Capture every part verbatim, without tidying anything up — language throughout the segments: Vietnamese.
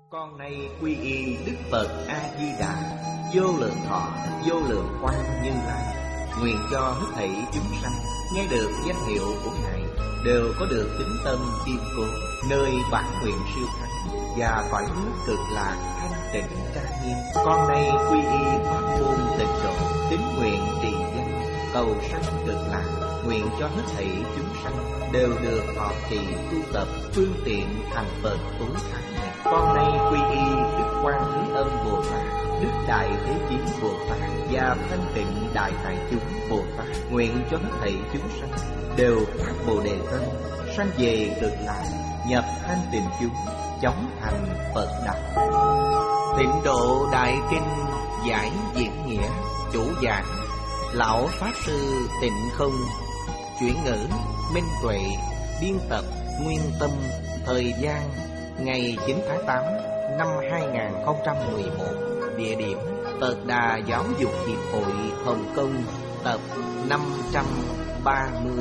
Con nay quy y Đức Phật A Di Đà, vô lượng thọ, vô lượng quang Như Lai. Nguyện cho hết thảy chúng sanh nghe được danh hiệu của Ngài đều có được tín tâm kiên cố, nơi bản nguyện siêu thắng và cõi nước cực lạc thanh tịnh trang nghiêm. Con nay quy y pháp môn tịnh độ, tín nguyện trì danh, cầu sanh cực lạc. Nguyện cho hết thảy chúng sanh đều được thọ trì tu tập phương tiện thành Phật tối thắng này. Con nay quy y Đức Quan Thế Âm Bồ Tát, Đức Đại Thế Chí Bồ Tát và Thanh Tịnh Đại Hải Chúng Bồ Tát. Nguyện cho hết thảy chúng sanh đều phát Bồ Đề tâm, sanh về cực lạc, nhập thanh tịnh chúng, chóng thành Phật đạo. Tịnh độ Đại Kinh giải diễn nghĩa, chủ giảng Lão Pháp Sư Tịnh Không, chuyển ngữ Minh Tuệ, biên tập Nguyên Tâm. Thời gian ngày chín tháng tám năm hai nghìn không trăm mười một. Địa điểm Phật Đà Giáo dục Hiệp hội Hồng Kông, tập năm trăm ba mươi.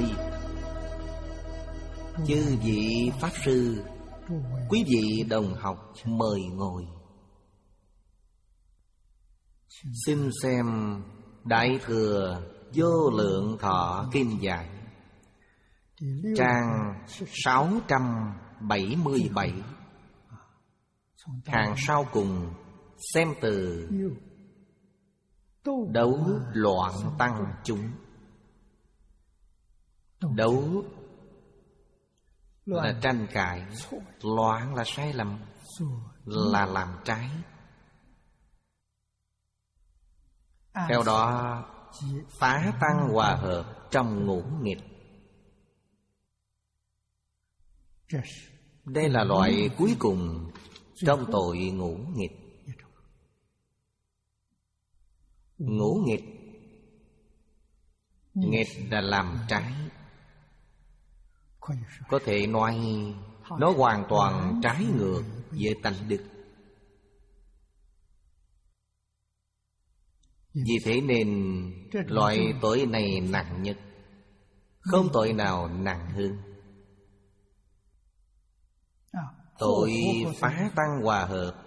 Chư vị Pháp Sư, quý vị đồng học mời ngồi. Xin xem Đại Thừa Vô Lượng Thọ Kinh Giải, trang sáu trăm bảy mươi bảy, hàng sau cùng xem từ đấu loạn tăng chúng. Đấu là tranh cãi, loạn là sai lầm, là làm trái. Theo đó phá tăng hòa hợp trong ngũ nghịch. Đây là loại cuối cùng trong tội ngũ nghịch. Ngũ nghịch, nghịch là làm trái. Có thể nói nó hoàn toàn trái ngược với tánh đức. Vì thế nên loại tội này nặng nhất, không tội nào nặng hơn. Tội phá tăng hòa hợp,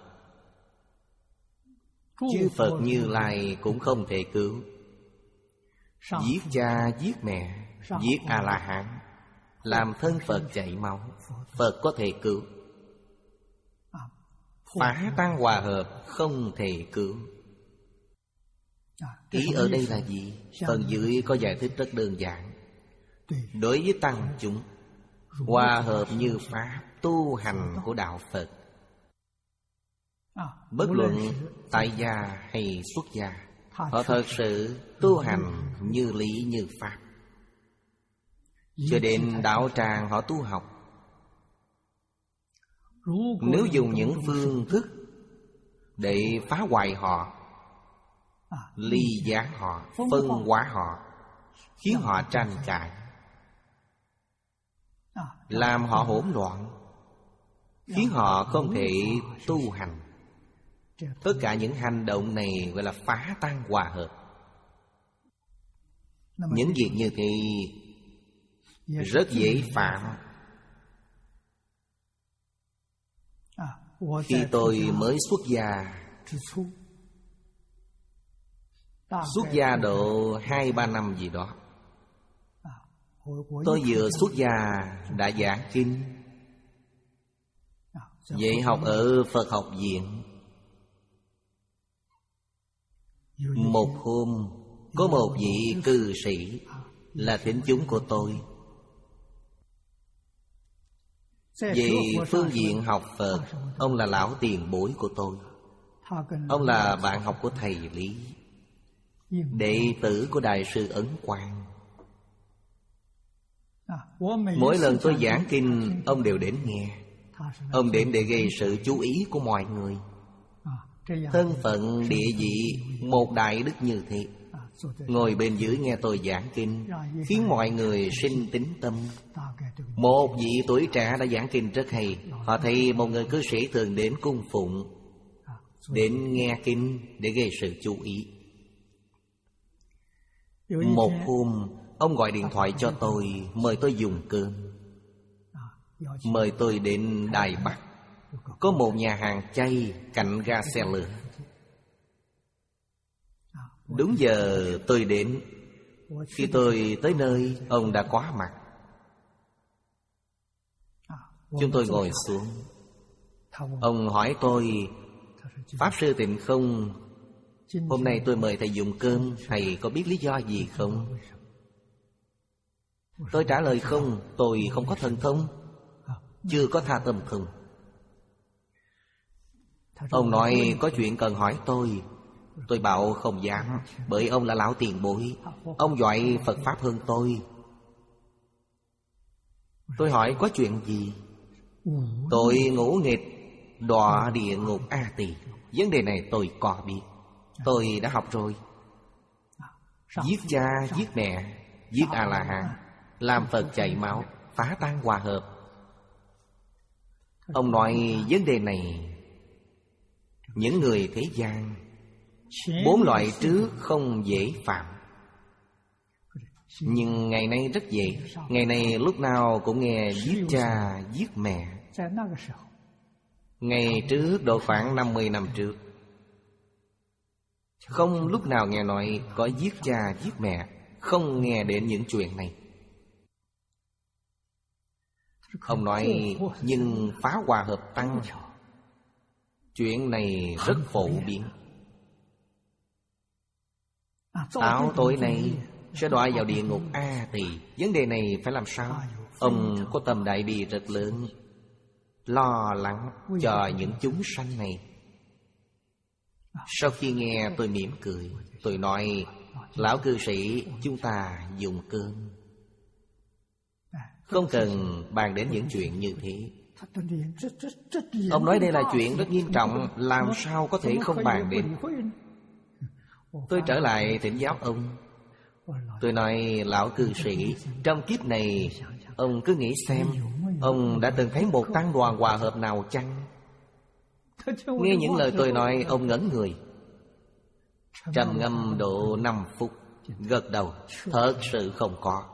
chư Phật Như Lai cũng không thể cứu. Giết cha giết mẹ, giết A-la-hán, làm thân Phật chảy máu, Phật có thể cứu. Phá tăng hòa hợp không thể cứu. Ý ở đây là gì? Phần dưới có giải thích rất đơn giản. Đối với tăng chúng, hòa hợp như pháp tu hành của Đạo Phật. Bất luận tại gia hay xuất gia, họ thật sự tu hành như lý như pháp. Cho đến đạo tràng họ tu học. Nếu dùng những phương thức để phá hoại họ, ly gián họ, phân hóa họ, khiến họ tranh cãi, làm họ hỗn loạn, khiến họ không thể tu hành, tất cả những hành động này gọi là phá tan hòa hợp. Những việc như thế rất dễ phạm. Khi tôi mới xuất gia, xuất gia độ hai ba năm gì đó, tôi vừa xuất gia đã giảng kinh, dạy học ở Phật học viện. Một hôm có một vị cư sĩ là thính chúng của tôi. Về phương diện học Phật, ông là lão tiền bối của tôi. Ông là bạn học của thầy Lý, đệ tử của Đại sư Ấn Quang. Mỗi lần tôi giảng kinh, ông đều đến nghe. Ông đến để gây sự chú ý của mọi người. Thân phận địa vị một đại đức như thế, ngồi bên dưới nghe tôi giảng kinh, khiến mọi người sinh tín tâm. Một vị tuổi trẻ đã giảng kinh rất hay. Họ thấy một người cư sĩ thường đến cung phụng, đến nghe kinh để gây sự chú ý. Một hôm, ông gọi điện thoại cho tôi, mời tôi dùng cơm, mời tôi đến Đài Bắc. có một nhà hàng chay cạnh ga xe lửa. Đúng giờ tôi đến. Khi tôi tới nơi, ông đã có mặt. Chúng tôi ngồi xuống. Ông hỏi tôi: Pháp Sư Tịnh Không, hôm nay tôi mời thầy dùng cơm, thầy có biết lý do gì không? Tôi trả lời không, tôi không có thần thông, chưa có tha tâm thông. Ông nói có chuyện cần hỏi tôi. Tôi bảo không dám, bởi ông là lão tiền bối, ông giỏi Phật Pháp hơn tôi. Tôi hỏi có chuyện gì? Tội ngũ nghịch, đọa địa ngục A Tỳ. Vấn đề này tôi có biết, tôi đã học rồi. Giết cha, giết mẹ, giết A-la-hán, làm Phật chảy máu, phá tan hòa hợp. Ông nói vấn đề này những người thế gian bốn loại trước không dễ phạm, nhưng ngày nay rất dễ. Ngày nay lúc nào cũng nghe giết cha, giết mẹ. Ngày trước độ khoảng năm mươi năm trước, không lúc nào nghe nói có giết cha, giết mẹ. Không nghe đến những chuyện này. Ông nói nhưng phá hòa hợp tăng, chuyện này rất phổ biến. Áo tối nay sẽ đọa vào địa ngục A Tỳ. Vấn đề này phải làm sao? Ông có tâm đại bi rất lớn, lo lắng cho những chúng sanh này. Sau khi nghe tôi mỉm cười. Tôi nói: Lão cư sĩ, chúng ta dùng cơm, không cần bàn đến những chuyện như thế. Ông nói đây là chuyện rất nghiêm trọng, làm sao có thể không bàn đến? Tôi trở lại thỉnh giáo ông. Tôi nói: Lão cư sĩ, trong kiếp này ông cứ nghĩ xem, ông đã từng thấy một tăng đoàn hòa hợp nào chăng? Nghe những lời tôi nói, ông ngẩn người, trầm ngâm độ năm phút, gật đầu: Thật sự không có.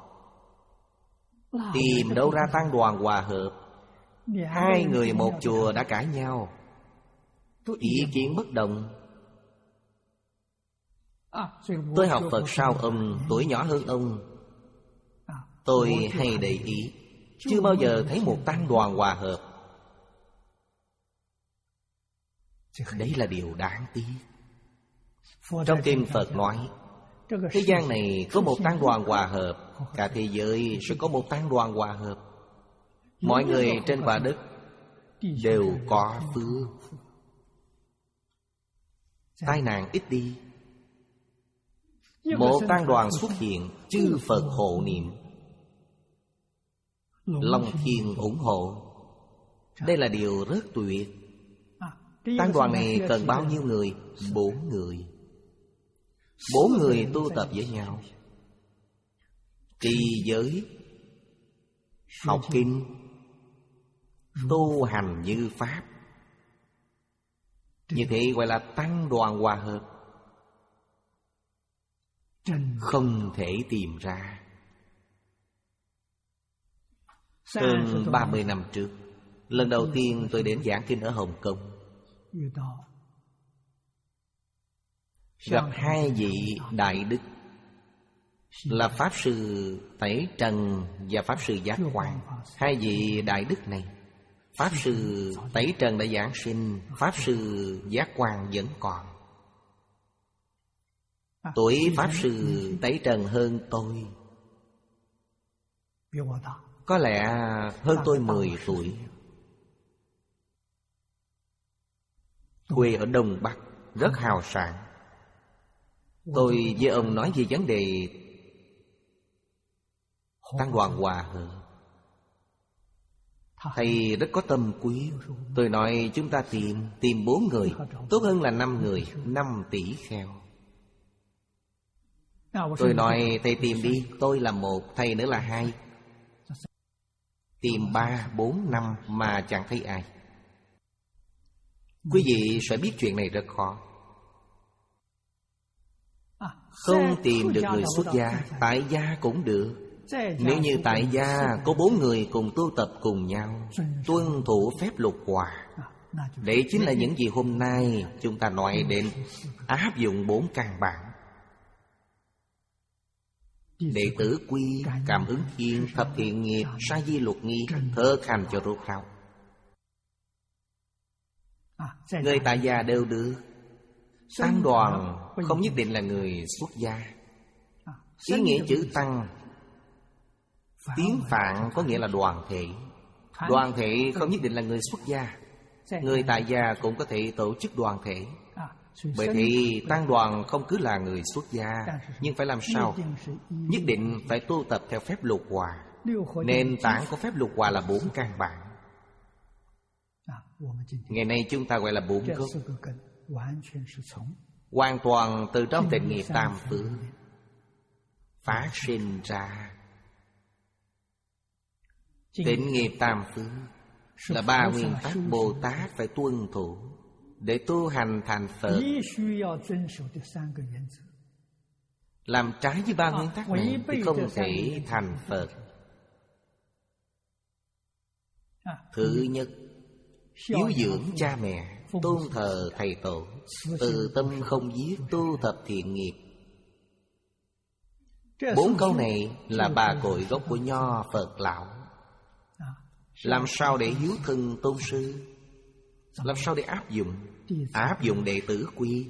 Tìm đâu ra tăng đoàn hòa hợp? Hai người một chùa đã cãi nhau, ý kiến bất đồng. Tôi học Phật sau ông, tuổi nhỏ hơn ông. Tôi hay để ý, chưa bao giờ thấy một tăng đoàn hòa hợp. Đấy là điều đáng tiếc. Trong kinh Phật nói, thế gian này có một tăng đoàn hòa hợp, cả thế giới sẽ có một tăng đoàn hòa hợp. Mọi người trên quả đất đều có phước, tai nạn ít đi. Một tăng đoàn xuất hiện, chư Phật hộ niệm, Long Thiên ủng hộ. Đây là điều rất tuyệt. Tăng đoàn này cần bao nhiêu người? Bốn người. Bốn người tu tập với nhau, trì giới, học kinh, tu hành như Pháp. Như thế gọi là tăng đoàn hòa hợp. Không thể tìm ra. Hơn ba mươi năm trước, lần đầu tiên tôi đến giảng kinh ở Hồng Kông, gặp hai vị đại đức là Pháp Sư Tẩy Trần và Pháp Sư Giác Quan. Hai vị đại đức này, Pháp Sư Tẩy Trần đã giảng sinh, Pháp Sư Giác Quan vẫn còn. Tuổi Pháp Sư Tẩy Trần hơn tôi, có lẽ hơn tôi mười tuổi. Quê ở Đông Bắc, rất hào sảng. Tôi với ông nói về vấn đề tăng đoàn hòa hợp. Thầy rất có tâm quý. Tôi nói chúng ta tìm Tìm bốn người, tốt hơn là năm người, năm tỷ kheo. Tôi nói thầy tìm đi, tôi là một, thầy nữa là hai. Tìm ba, bốn, năm mà chẳng thấy ai. Quý vị sẽ biết chuyện này rất khó. Không tìm được người xuất gia, tại gia cũng được. Nếu như tại gia có bốn người cùng tu tập cùng nhau, tuân thủ phép lục hòa, đấy chính là những gì hôm nay chúng ta nói đến áp dụng bốn căn bản. Đệ tử quy, cảm ứng thiên, thập thiện nghiệp, sa di lục nghi, thực hành cho rốt ráo. Người tại gia đều được. Tăng đoàn không nhất định là người xuất gia. Ý nghĩa chữ tăng, tiếng Phạn có nghĩa là đoàn thể. Đoàn thể không nhất định là người xuất gia. Người tại gia cũng có thể tổ chức đoàn thể. Bởi thì tăng đoàn không cứ là người xuất gia, nhưng phải làm sao? Nhất định phải tu tập theo phép lục hòa. Nền tảng của phép lục hòa là bốn căn bản. Ngày nay chúng ta gọi là bốn gốc, hoàn toàn từ trong tịnh nghiệp tam phước phát sinh ra. Tịnh nghiệp tam phước là ba nguyên tắc Bồ Tát phải tuân thủ để tu hành thành Phật. Làm trái với ba nguyên tắc này thì không thể thành Phật. Thứ nhất, hiếu dưỡng cha mẹ, tôn thờ thầy tổ, từ tâm không giết, tu thập thiện nghiệp. Bốn câu này là ba cội gốc của Nho Phật Lão. Làm sao để hiếu thân tôn sư? Làm sao để áp dụng? Áp dụng đệ tử quy.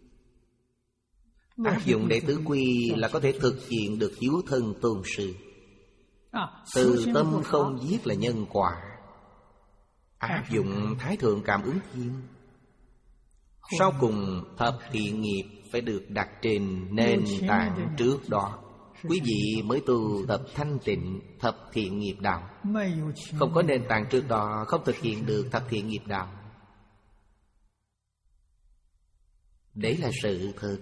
Áp dụng đệ tử quy là có thể thực hiện được hiếu thân tôn sư. Từ tâm không giết là nhân quả. Áp dụng Thái Thượng Cảm Ứng Thiên. Sau cùng thập thiện nghiệp phải được đặt trên nền tảng trước đó. Quý vị mới tu tập thanh tịnh thập thiện nghiệp đạo. Không có nền tảng trước đó, không thực hiện được thập thiện nghiệp đạo. Đấy là sự thật.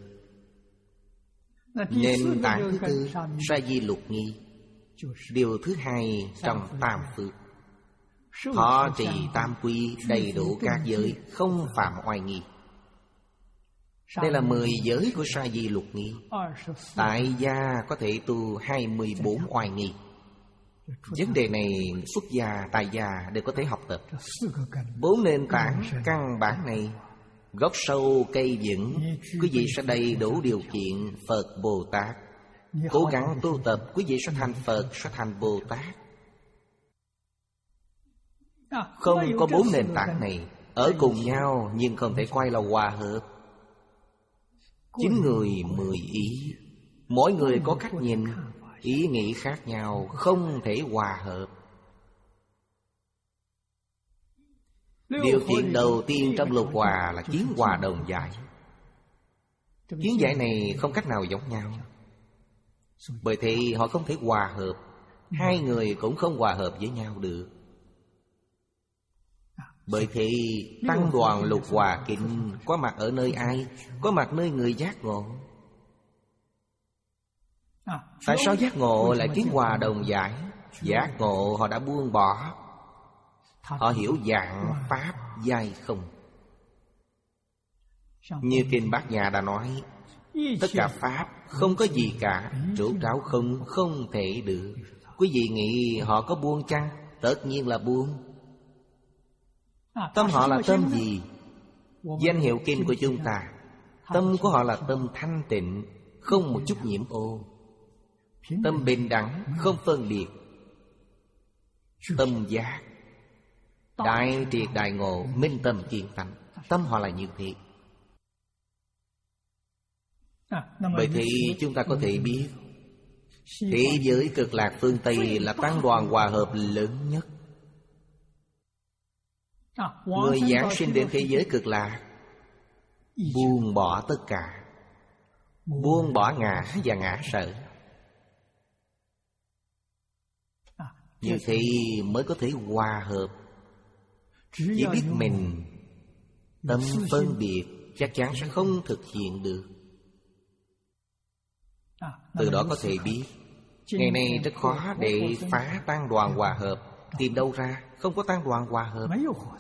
Nền tảng thứ tư, sa di lục nghi. Điều thứ hai trong tam phước. Thọ trì tam quy, đầy đủ các giới, không phạm oai nghi. Đây là mười giới của sa di lục nghi. Tại gia có thể tu hai mươi bốn oai nghi. Vấn đề này xuất gia, tại gia đều có thể học tập. Bốn nền tảng căn bản này, gốc sâu cây vững, quý vị sẽ đầy đủ điều kiện Phật Bồ Tát. Cố gắng tu tập, quý vị sẽ thành Phật, sẽ thành Bồ Tát. Không có bốn nền tảng này ở cùng nhau nhưng không thể quay là hòa hợp. Chín người mười ý, mỗi người có cách nhìn, ý nghĩ khác nhau, không thể hòa hợp. Điều kiện đầu tiên trong lục hòa là kiến hòa đồng giải. Kiến giải này không cách nào giống nhau, bởi thì họ không thể hòa hợp. Hai người cũng không hòa hợp với nhau được. Bởi thì tăng đoàn lục hòa kinh có mặt ở nơi ai? Có mặt nơi người giác ngộ. Tại sao giác ngộ lại kiến hòa đồng giải? Giác ngộ họ đã buông bỏ. Họ hiểu dạng pháp giai không. Như kinh Bát Nhã đã nói, tất cả pháp không có gì cả, rốt ráo không, không thể được. Quý vị nghĩ họ có buông chăng? Tất nhiên là buông. Tâm họ là tâm gì? Danh hiệu kinh của chúng ta, tâm của họ là tâm thanh tịnh, không một chút nhiễm ô. Tâm bình đẳng, không phân biệt. Tâm giác, đại triệt đại ngộ, minh tâm kiên tánh. Tâm họ là như thế. Bởi thì chúng ta có thể biết thế giới cực lạc phương Tây là tăng đoàn hòa hợp lớn nhất. Người giáng sinh đến thế giới cực lạc, buông bỏ tất cả, buông bỏ ngã và ngã sở. Như thế mới có thể hòa hợp. Chỉ biết mình tâm phân biệt, chắc chắn sẽ không thực hiện được. Từ đó có thể biết ngày nay rất khó để phá tăng đoàn hòa hợp. Tìm đâu ra? Không có tăng đoàn hòa hợp.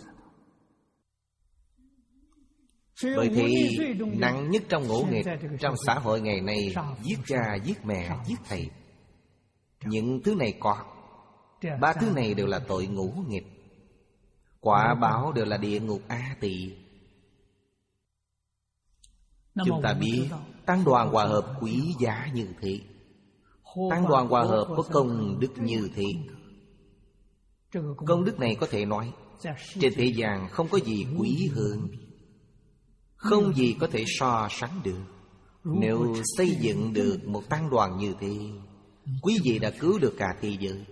Bởi thì nặng nhất trong ngũ nghịch trong xã hội ngày nay, giết cha, giết mẹ, giết thầy. Những thứ này có. Ba thứ này đều là tội ngũ nghịch. Quả báo đều là địa ngục A Tỳ. Chúng ta biết tăng đoàn hòa hợp quý giá như thế, tăng đoàn hòa hợp có công đức như thế. Công đức này có thể nói trên thế gian không có gì quý hơn, không gì có thể so sánh được. Nếu xây dựng được một tăng đoàn như thế, quý vị đã cứu được cả thế giới,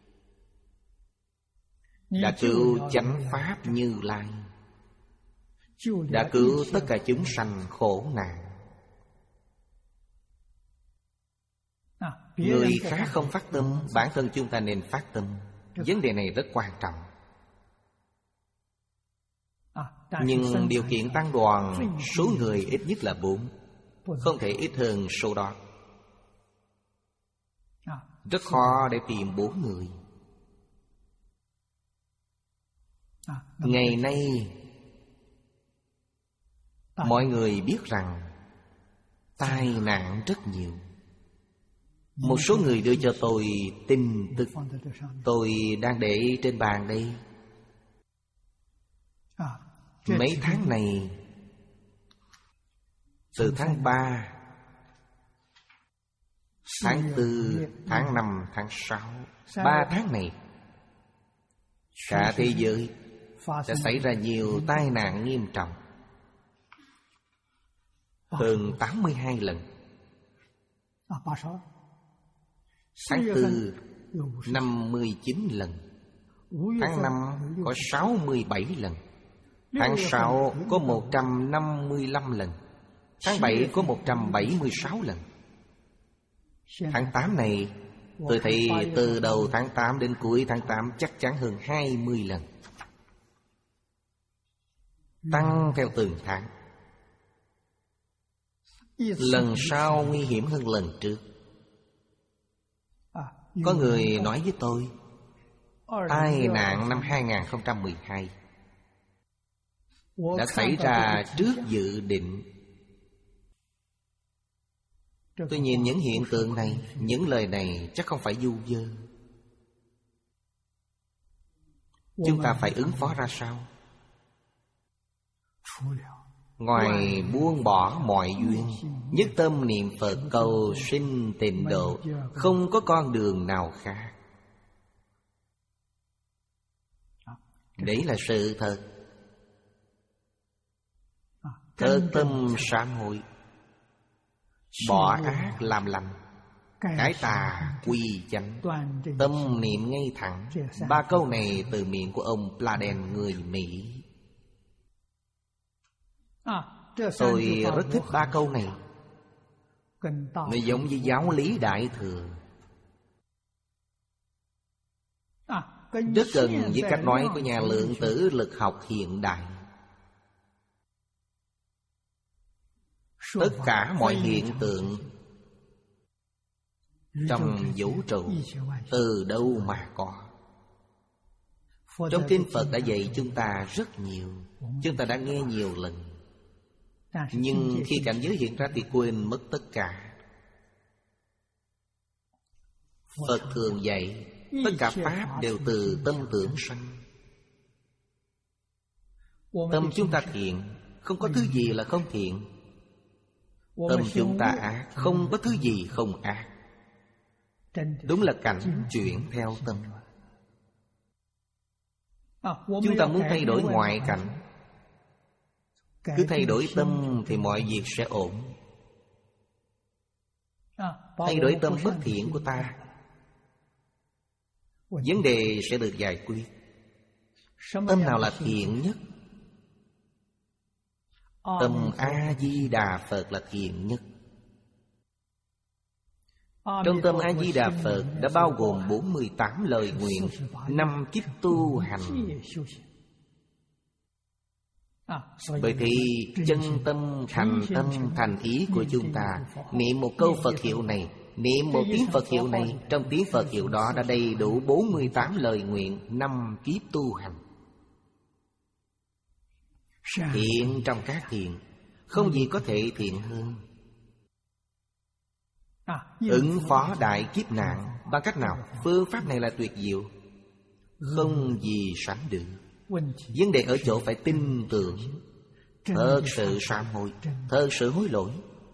đã cứu chánh pháp Như Lai, đã cứu tất cả chúng sanh khổ nạn. Người khác không phát tâm, bản thân chúng ta nên phát tâm. Vấn đề này rất quan trọng. Nhưng điều kiện tăng đoàn, số người ít nhất là bốn, không thể ít hơn số đó. Rất khó để tìm bốn người. Ngày nay mọi người biết rằng tai nạn rất nhiều. Một số người đưa cho tôi tin tức, tôi đang để trên bàn đây. Mấy tháng này, từ tháng ba, tháng tư, tháng năm, tháng sáu, ba tháng này, cả thế giới đã xảy ra nhiều tai nạn nghiêm trọng. Hơn tám mươi hai lần. Tháng tư năm mươi chín lần. Tháng năm có sáu mươi bảy lần. Tháng sáu có một trăm năm mươi lăm lần. Tháng bảy có một trăm bảy mươi sáu lần. Tháng tám này, tôi thấy từ đầu tháng tám đến cuối tháng tám chắc chắn hơn hai mươi lần. Tăng theo từng tháng. Lần sau nguy hiểm hơn lần trước. Có người nói với tôi, tai nạn năm hai không một hai đã xảy ra trước dự định. Tôi nhìn những hiện tượng này, những lời này chắc không phải du vơ. Chúng ta phải ứng phó ra sao? Ngoài buông bỏ mọi duyên, nhất tâm niệm Phật cầu sinh tịnh độ, không có con đường nào khác. Đấy là sự thật. Thật tâm sám hối, bỏ ác làm lành, cải tà quy chánh, tâm niệm ngay thẳng. Ba câu này từ miệng của ông Pladen người Mỹ. Tôi rất thích ba câu này. Nó giống như giáo lý Đại Thừa, rất gần với cách nói của nhà lượng tử lực học hiện đại. Tất cả mọi hiện tượng trong vũ trụ từ đâu mà có? Trong kinh Phật đã dạy chúng ta rất nhiều, chúng ta đã nghe nhiều lần. Nhưng khi cảnh giới hiện ra thì quên mất tất cả. Phật thường dạy tất cả pháp đều từ tâm tưởng sanh. Tâm chúng ta thiện, không có thứ gì là không thiện. Tâm chúng ta ác, không có thứ gì không ác. Đúng là cảnh chuyển theo tâm. Chúng ta muốn thay đổi ngoại cảnh, cứ thay đổi tâm thì mọi việc sẽ ổn. Thay đổi tâm bất thiện của ta, vấn đề sẽ được giải quyết. Tâm nào là thiện nhất? Tâm A-di-đà Phật là thiện nhất. Trong tâm A-di-đà Phật đã bao gồm bốn mươi tám lời nguyện, năm kiếp tu hành. Bởi thì chân tâm, thành tâm, thành ý của chúng ta, niệm một câu Phật hiệu này, niệm một tiếng Phật hiệu này, trong tiếng Phật hiệu đó đã đầy đủ bốn mươi tám lời nguyện, năm kiếp tu hành. Thiện trong các thiện, không gì có thể thiện hơn. Ứng phó đại kiếp nạn, Bằng cách nào? Phương pháp này là tuyệt diệu, không gì sánh được. Vấn đề ở chỗ phải tin tưởng, thật sự sám hối, thật sự hối lỗi.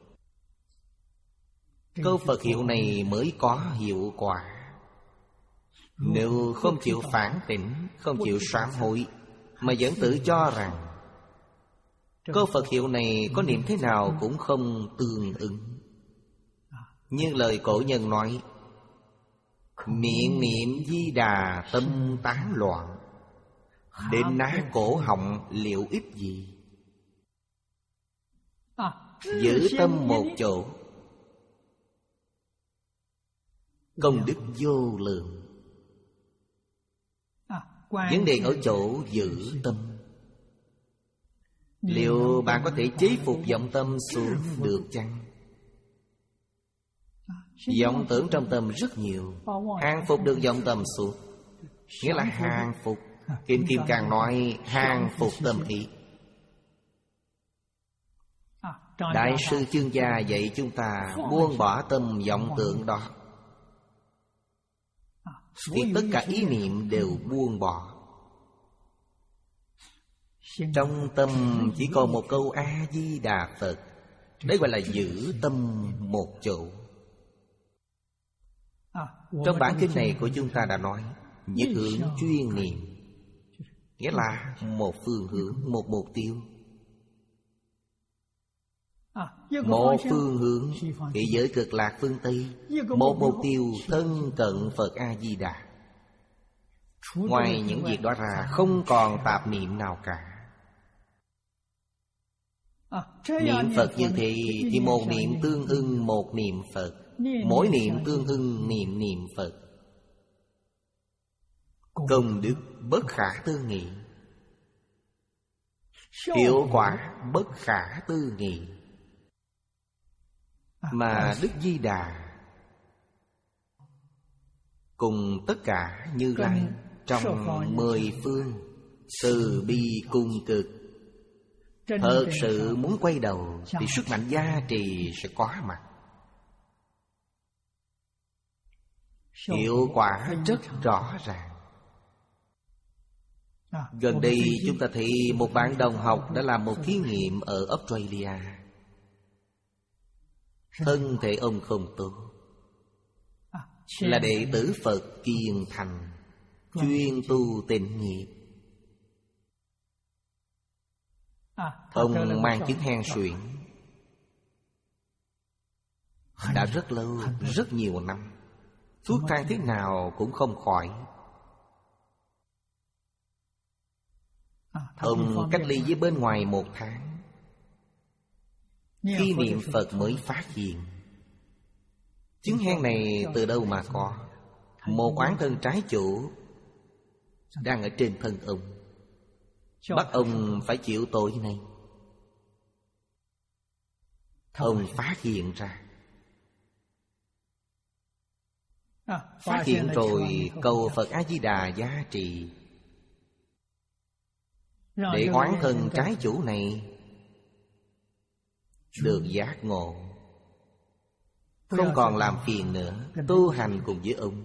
Câu Phật hiệu này mới có hiệu quả. Nếu không chịu phản tỉnh, không chịu sám hối, mà vẫn tự cho rằng câu Phật hiệu này có niệm thế nào cũng không tương ứng. Như lời cổ nhân nói, miệng niệm Di Đà tâm tán loạn, đến ná cổ họng liệu ích gì. Giữ tâm một chỗ, công đức vô lượng. Vấn đề ở chỗ giữ tâm. Liệu bạn có thể chế phục vọng tâm xuống được chăng? Vọng tưởng trong tâm rất nhiều, hàng phục được vọng tâm xuống, nghĩa là hàng phục. Kim Kim Cang nói hàng phục tâm ý. Đại sư Chương Gia dạy chúng ta buông bỏ tâm vọng tưởng đó, thì tất cả ý niệm đều buông bỏ. Trong tâm chỉ còn một câu A-di-đà Phật. Đấy gọi là giữ tâm một chỗ. Trong bản kinh này của chúng ta đã nói nhất hướng chuyên niệm, nghĩa là một phương hướng, một mục tiêu. Một phương hướng thế giới cực lạc phương Tây, một mục tiêu thân cận Phật A-di-đà. Ngoài những việc đó ra không còn tạp niệm nào cả. Niệm Phật như thế thì một niệm tương ưng một niệm Phật, mỗi niệm tương ưng niệm niệm Phật. Công đức bất khả tư nghị, hiệu quả bất khả tư nghị. Mà Đức Di Đà cùng tất cả Như Lai trong mười phương từ bi cung cực, thật sự muốn quay đầu thì sức mạnh gia trì sẽ có mặt. Hiệu quả rất rõ ràng. Gần đây chúng ta thấy một bạn đồng học đã làm một thí nghiệm ở Australia. Thân thể ông không tốt, là đệ tử Phật kiên thành, chuyên tu tịnh nghiệp. Ông mang chứng hen suyễn đã rất lâu, rất nhiều năm. Thuốc thang thế nào cũng không khỏi. Ông cách ly với bên ngoài một tháng. Khi niệm Phật mới phát hiện chứng hen này từ đâu mà có. Một oán thân trái chủ đang ở trên thân ông, bắt ông phải chịu tội này. Ông phát hiện ra. Phát hiện rồi cầu Phật A-di-đà giá trị, để oán thân trái chủ này được giác ngộ, không còn làm phiền nữa, tu hành cùng với ông.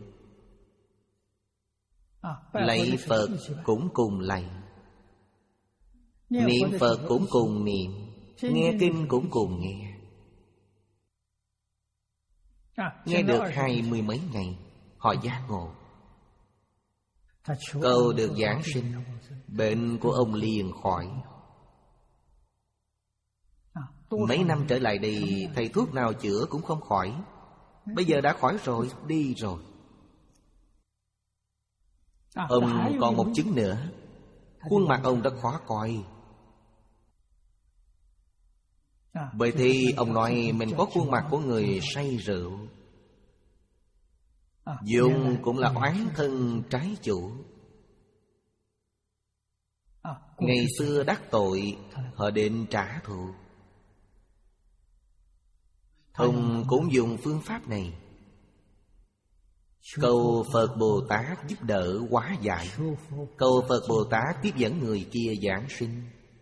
Lạy Phật cũng cùng lạy, niệm Phật cũng cùng niệm, nghe kinh cũng cùng nghe. Nghe được hai mươi mấy ngày, họ giác ngộ, cầu được giảng sinh, bệnh của ông liền khỏi. Mấy năm trở lại đây, thầy thuốc nào chữa cũng không khỏi. Bây giờ đã khỏi rồi, đi rồi. Ông còn một chứng nữa, khuôn mặt ông rất khó coi. Bởi thì ông nói mình có khuôn mặt của người say rượu. Dùng cũng là oán thân trái chủ. Ngày xưa đắc tội, họ định trả thù. Ông cũng dùng phương pháp này, cầu Phật Bồ Tát giúp đỡ hóa giải, cầu Phật Bồ Tát tiếp dẫn người kia giảng sinh.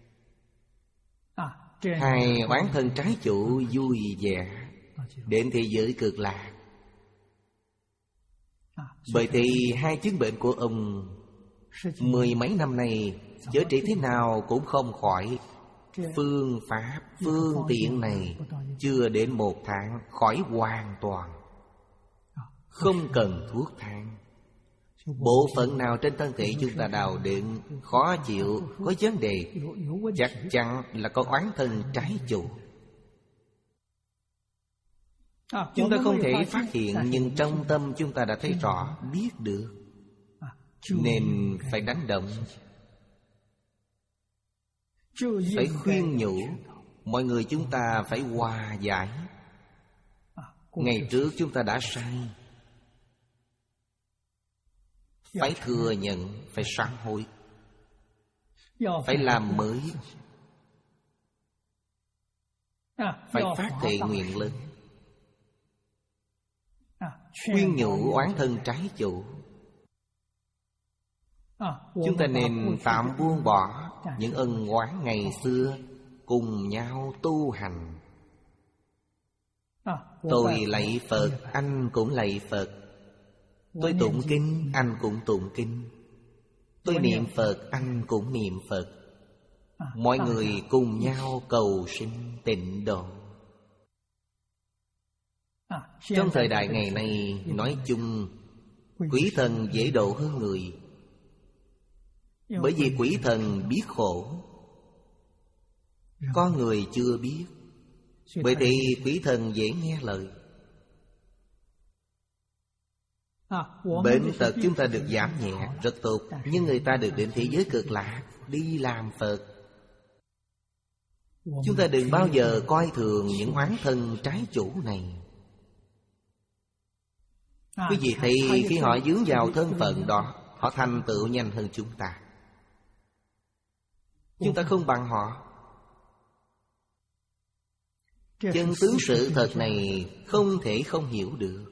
Hai oán thân trái chủ vui vẻ đến thế giới cực lạc. Bởi thì hai chứng bệnh của ông mười mấy năm nay chữa trị thế nào cũng không khỏi. Phương pháp, phương tiện này chưa đến một tháng khỏi hoàn toàn, không cần thuốc thang. Bộ phận nào trên thân thể chúng ta đau đớn, khó chịu, có vấn đề, chắc chắn là có oán thân trái chủ. Chúng ta không thể phát hiện, nhưng trong tâm chúng ta đã thấy rõ, biết được, nên phải đánh động, phải khuyên nhủ. Mọi người chúng ta phải hòa giải. Ngày trước chúng ta đã sai, phải thừa nhận, phải sám hối, phải làm mới, phải phát thệ nguyện lớn, khuyên nhủ oán thân trái chủ. Chúng ta nên tạm buông bỏ những ân oán ngày xưa, cùng nhau tu hành. Tôi lạy Phật, anh cũng lạy Phật. Tôi tụng kinh, anh cũng tụng kinh. Tôi niệm Phật, anh cũng niệm Phật. Mọi người cùng nhau cầu sinh tịnh độ. Trong thời đại ngày nay, nói chung quỷ thần dễ độ hơn người. Bởi vì quỷ thần biết khổ, con người chưa biết. Bởi thì quỷ thần dễ nghe lời. Bệnh tật chúng ta được giảm nhẹ, rất tốt. Nhưng người ta được đến thế giới cực lạc, đi làm Phật. Chúng ta đừng bao giờ coi thường những oán thân trái chủ này. Quý vị thấy khi họ dướng vào thân phận đó, họ thành tựu nhanh hơn chúng ta. Chúng ta không bằng họ. Chân tướng sự thật này không thể không hiểu được.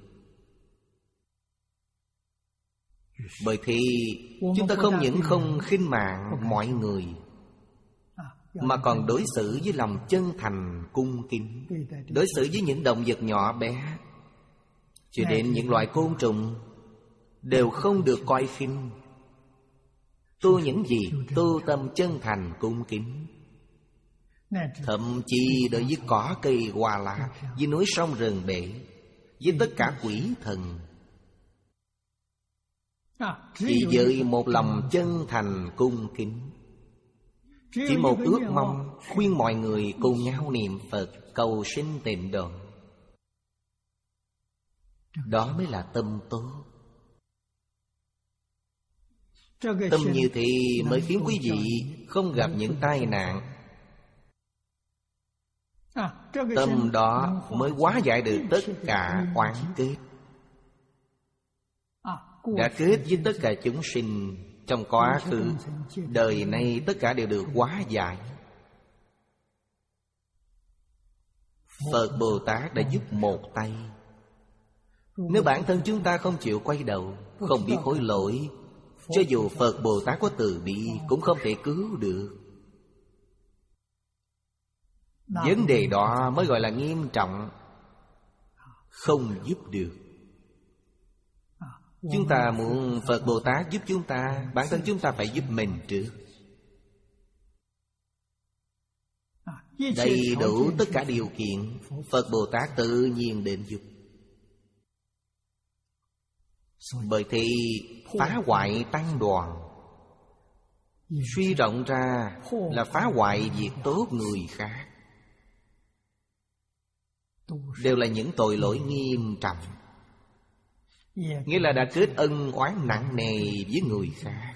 Bởi thì chúng ta không những không khinh mạng mọi người, mà còn đối xử với lòng chân thành cung kính. Đối xử với những động vật nhỏ bé, cho đến những loài côn trùng, đều không được coi khinh. Tu những gì? Tu tâm chân thành cung kính. Thậm chí đối với cỏ cây hoa lá, với núi sông rừng bể, với tất cả quỷ thần, chỉ với một lòng chân thành cung kính, chỉ một ước mong khuyên mọi người cùng nhau niệm Phật cầu sinh tịnh độ. Đó mới là tâm tốt. Tâm như thế mới khiến quý vị không gặp những tai nạn. Tâm đó mới hóa giải được tất cả oán kết, đã kết với tất cả chúng sinh trong quá khứ. Đời nay tất cả đều được hóa giải. Phật Bồ Tát đã giúp một tay. Nếu bản thân chúng ta không chịu quay đầu, không biết hối lỗi, cho dù Phật Bồ Tát có từ bi cũng không thể cứu được. Vấn đề đó mới gọi là nghiêm trọng, không giúp được. Chúng ta muốn Phật Bồ Tát giúp chúng ta, bản thân chúng ta phải giúp mình trước. Đầy đủ tất cả điều kiện, Phật Bồ Tát tự nhiên đến giúp. Bởi thì phá hoại tăng đoàn, suy rộng ra là phá hoại việc tốt người khác, đều là những tội lỗi nghiêm trọng. Nghĩa là đã kết ân oán nặng nề với người khác.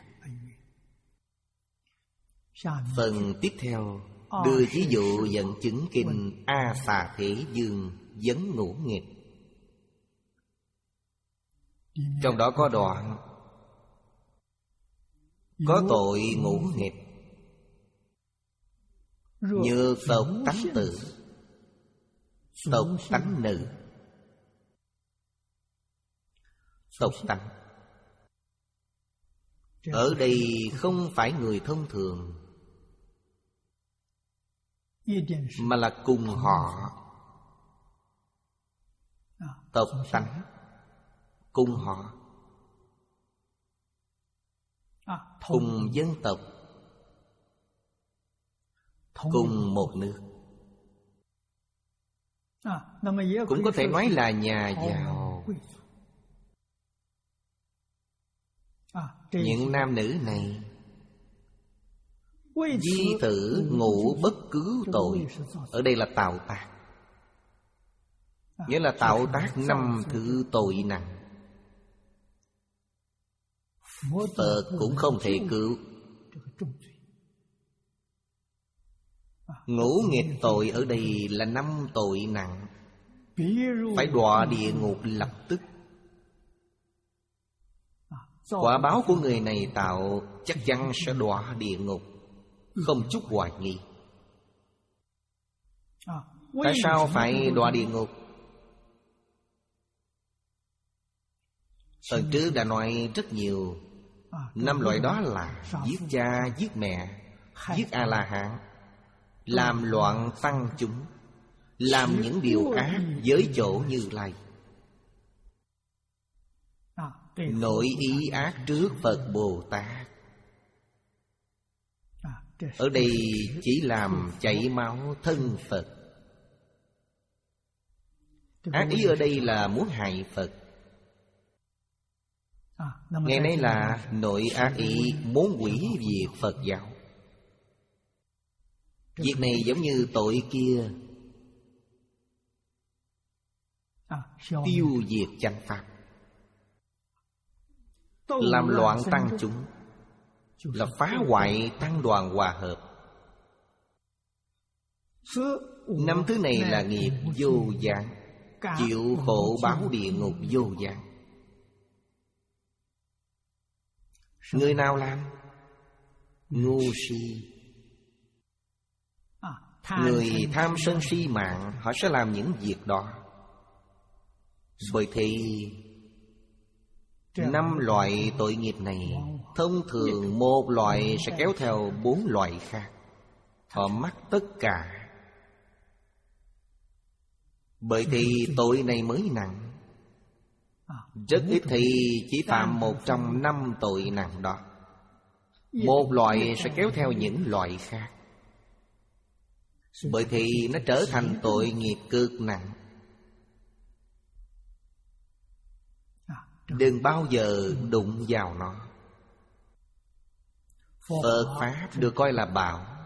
Phần tiếp theo đưa ví dụ dẫn chứng kinh A Xà Thế Dương Vấn Ngũ Nghịch. Trong đó có đoạn có tội ngũ nghịch, như tộc tánh tử, tộc tánh nữ. Tộc tánh ở đây không phải người thông thường, mà là cùng họ. Tộc tánh cùng họ. cùng dân tộc, cùng một nước. Cũng có thể nói là nhà giàu. Những nam nữ này di tử ngụ bất cứ tội. Ở đây là tạo tác, nghĩa là tạo tác năm thứ tội nặng. Phật cũng không thể cứu. Ngũ nghịch tội ở đây là năm tội nặng, phải đọa địa ngục lập tức. Quả báo của người này tạo chắc chắn sẽ đọa địa ngục, không chút hoài nghi. Tại sao phải đọa địa ngục? Phần trước đã nói rất nhiều. Năm loại đó là giết cha, giết mẹ, giết A-la-hán, làm loạn tăng chúng, làm những điều ác với chỗ Như Lai, nội ý ác trước Phật Bồ Tát. Ở đây chỉ làm chảy máu thân Phật. Ác ý ở đây là muốn hại Phật. Ngày nay là nội ác ý muốn hủy diệt Phật giáo. Việc này giống như tội kia, tiêu diệt chánh pháp, làm loạn tăng chúng, là phá hoại tăng đoàn hòa hợp. Năm thứ này là nghiệp vô gián, chịu khổ báo địa ngục vô gián. Người nào làm? Ngu si. Người tham sân si mạng, họ sẽ làm những việc đó. Bởi thì năm loại tội nghiệp này, thông thường một loại sẽ kéo theo bốn loại khác. Họ mắc tất cả. Bởi thì tội này mới nặng. Rất ít thì chỉ phạm một trong năm tội nặng đó. Một loại sẽ kéo theo những loại khác. Bởi thì nó trở thành tội nghiệp cực nặng. Đừng bao giờ đụng vào nó. Phật Pháp được coi là bảo.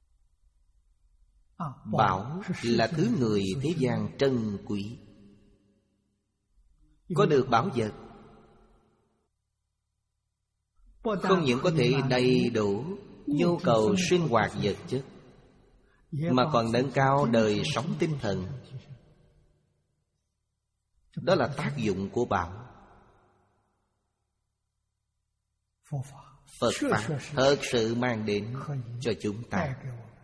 Bảo là thứ người thế gian trân quý. Có được bảo vật, không những có thể đầy đủ nhu cầu sinh hoạt vật chất, mà còn nâng cao đời sống tinh thần. Đó là tác dụng của bảo. Phật Pháp thật sự mang đến cho chúng ta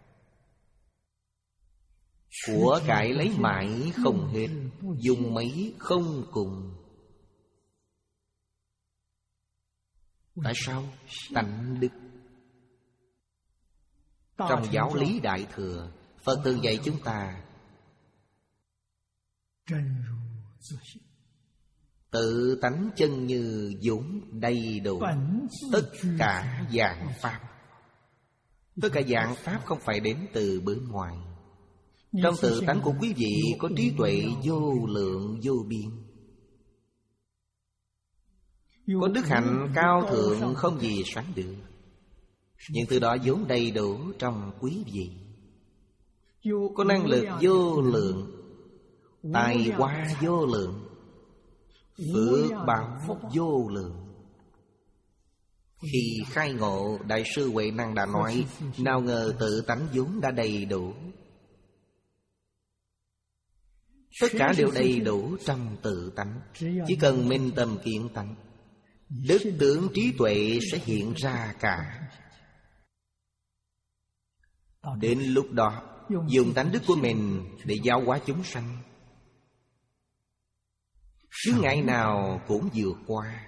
của cải lấy mãi không hết, dùng mấy không cùng. Tại sao? Tánh đức. Trong giáo lý Đại Thừa, Phật thường dạy chúng ta tự tánh chân như vốn đầy đủ tất cả dạng pháp. Tất cả dạng pháp không phải đến từ bên ngoài. Trong tự tánh của quý vị có trí tuệ vô lượng vô biên, có đức hạnh cao thượng không gì sánh được. Những từ đó vốn đầy đủ trong quý vị. Có năng lực vô lượng, tài hoa vô lượng, phước báo vô lượng. Khi khai ngộ, Đại sư Huệ Năng đã nói, nào ngờ tự tánh vốn đã đầy đủ. Tất cả đều đầy đủ trong tự tánh. Chỉ cần minh tâm kiến tánh, đức tướng trí tuệ sẽ hiện ra cả. Đến lúc đó, dùng tánh đức của mình để giáo hóa chúng sanh, chướng ngại nào cũng vượt qua.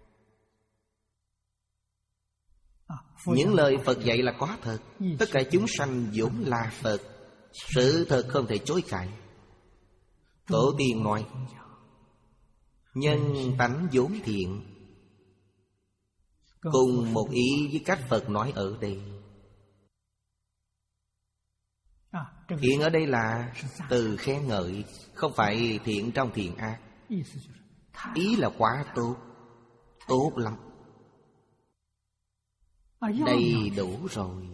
Những lời Phật dạy là có thật. Tất cả chúng sanh vốn là Phật. Sự thật không thể chối cãi. Tổ tiên nói, nhân tánh vốn thiện, cùng một ý với cách Phật nói ở đây. Thiện ở đây là từ khen ngợi, không phải thiện trong thiện ác. Ý là quá tốt, tốt lắm, đầy đủ rồi,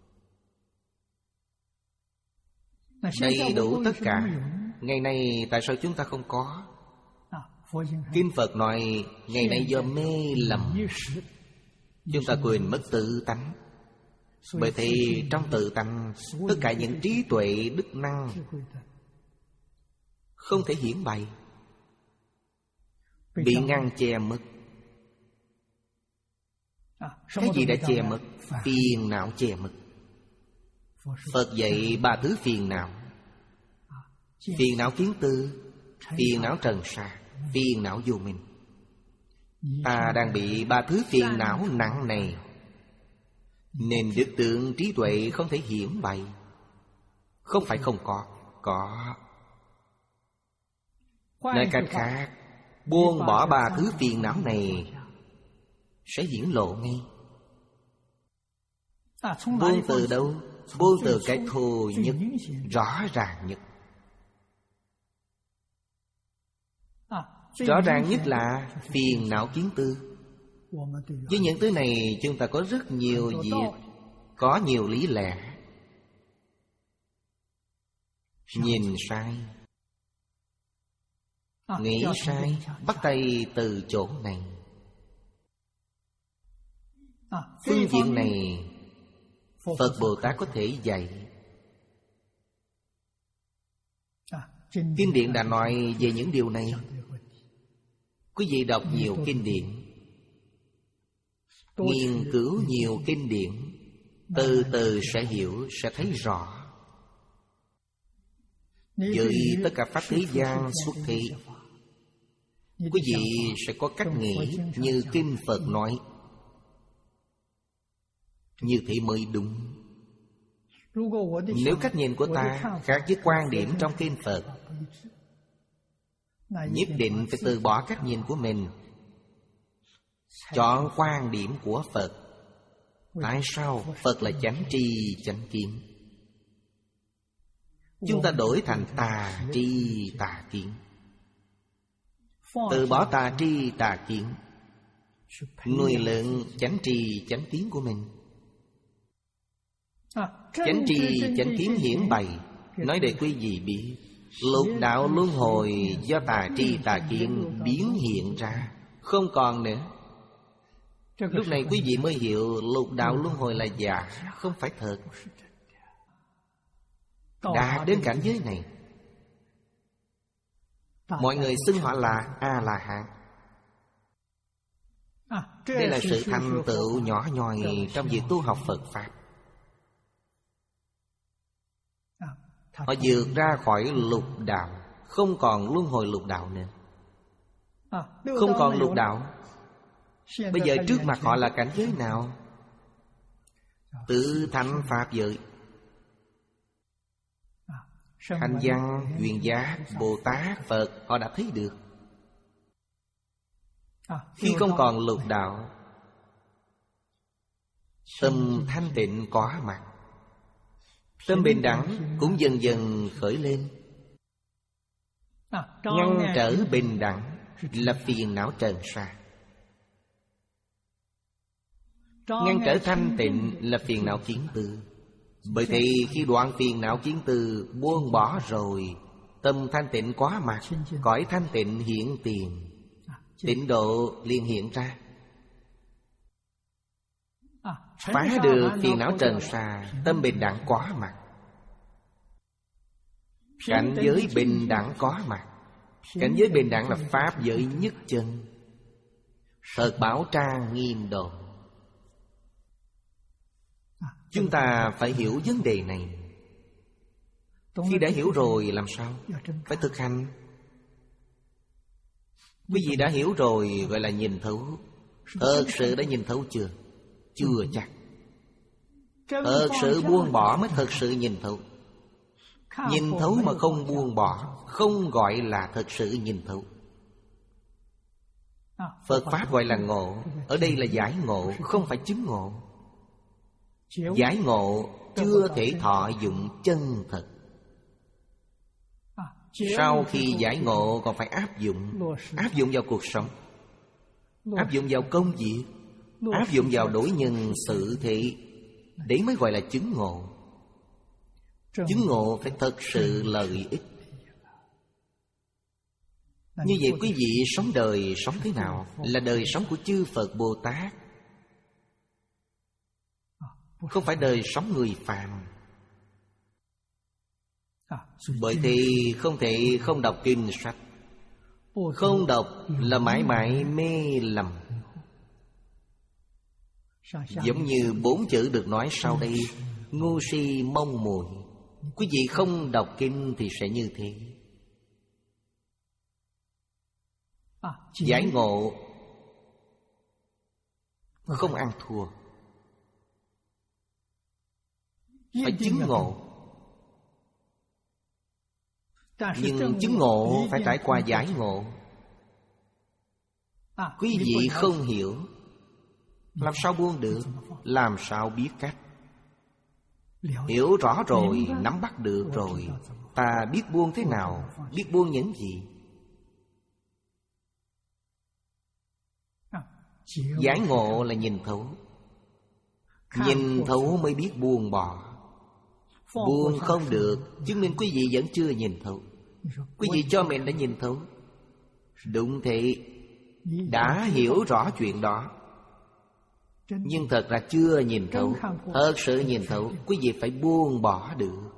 đầy đủ tất cả. Ngày nay tại sao chúng ta không có? Kinh Phật nói ngày nay do mê lầm, chúng ta quên mất tự tánh. Bởi thì trong tự tánh, tất cả những trí tuệ đức năng không thể hiển bày, bị ngăn che mất. Cái gì đã che mất? Phiền não che mất. Phật dạy ba thứ phiền não: phiền não kiến tư, phiền não trần sa, phiền não vô minh. Ta đang bị ba thứ phiền não nặng nề, nên đức tượng trí tuệ không thể hiển bày. Không phải không có, có. Nói cách khác, buông bỏ ba thứ phiền não này sẽ hiển lộ ngay. Buông từ đâu? Buông từ cái thô nhất, rõ ràng nhất. Rõ ràng nhất là phiền não kiến tư. Với những thứ này chúng ta có rất nhiều việc, có nhiều lý lẽ. Nhìn sai, nghĩ sai, bắt tay từ chỗ này. Phương diện này Phật Bồ Tát có thể dạy. Kinh điển đã nói về những điều này. Quý vị đọc nhiều kinh điển, nghiên cứu nhiều kinh điển, từ từ sẽ hiểu, sẽ thấy rõ. Với tất cả pháp thế gian xuất thị, quý vị sẽ có cách nghĩ như kinh Phật nói. Như thế mới đúng. Nếu cách nhìn của ta khác với quan điểm trong kinh Phật, nhất định phải từ bỏ cách nhìn của mình, chọn quan điểm của Phật. Tại sao? Phật là chánh tri chánh kiến. Chúng ta đổi thành tà tri tà kiến. Từ bỏ tà tri tà kiến, nuôi lượng chánh tri chánh kiến của mình. Chánh tri chánh kiến hiển bày, nói để quý vị biết. Lục đạo luân hồi do tà tri tà kiến biến hiện ra, không còn nữa. Lúc này quý vị mới hiểu lục đạo luân hồi là giả, không phải thật. Đã đến cảnh giới này, mọi người xưng họ là A-la-hán. Đây là sự thành tựu nhỏ nhoi trong việc tu học Phật Pháp. Họ vượt ra khỏi lục đạo, không còn luân hồi lục đạo nữa. Không còn lục đạo. Bây giờ trước mặt họ là cảnh giới nào? Tự thành Pháp giới. Hành văn, Duyên Giác, Bồ Tát, Phật họ đã thấy được. Khi không còn lục đạo, tâm thanh tịnh có mặt, tâm bình đẳng cũng dần dần khởi lên. Ngăn trở bình đẳng là phiền não trần sa. Ngăn trở thanh tịnh là phiền não kiến tư. Bởi thì khi đoạn phiền não kiến tư buông bỏ rồi, tâm thanh tịnh quá mặt, cõi thanh tịnh hiện tiền, tịnh độ liền hiện ra. Phá được phiền não trần sa, tâm bình đẳng có mặt, cảnh giới bình đẳng có mặt. Cảnh giới bình đẳng là pháp giới nhất chân, Phật bảo trang nghiêm độ. Chúng ta phải hiểu vấn đề này. Khi đã hiểu rồi làm sao? Phải thực hành. Quý vị đã hiểu rồi gọi là nhìn thấu. Thật sự đã nhìn thấu chưa? Chưa chắc. Thật sự buông bỏ mới thật sự nhìn thấu. Nhìn thấu mà không buông bỏ, không gọi là thật sự nhìn thấu. Phật Pháp gọi là ngộ. Ở đây là giải ngộ, không phải chứng ngộ. Giải ngộ chưa thể thọ dụng chân thật. Sau khi giải ngộ còn phải áp dụng. Áp dụng vào cuộc sống, áp dụng vào công việc, áp dụng vào đối nhân sự thị. Đấy mới gọi là chứng ngộ. Chứng ngộ phải thật sự lợi ích. Như vậy quý vị sống đời sống thế nào? Là đời sống của chư Phật Bồ Tát, không phải đời sống người phàm. Bởi thì không thể không đọc kinh sách. Không đọc là mãi mãi mê lầm. Giống như bốn chữ được nói sau đây: ngu si mông muội. Quý vị không đọc kinh thì sẽ như thế. Giải ngộ không ăn thua, phải chứng ngộ. Nhưng chứng ngộ phải trải qua giải ngộ. Quý vị không hiểu, làm sao buông được? Làm sao biết cách? Hiểu rõ rồi, nắm bắt được rồi, ta biết buông thế nào, biết buông những gì. Giải ngộ là nhìn thấu. Nhìn thấu mới biết buông bỏ. Buông không được, chứng minh quý vị vẫn chưa nhìn thấu. Quý vị cho mình đã nhìn thấu. Đúng thế, đã hiểu rõ chuyện đó, nhưng thật ra chưa nhìn thấu. Thật sự nhìn thấu, quý vị phải buông bỏ được.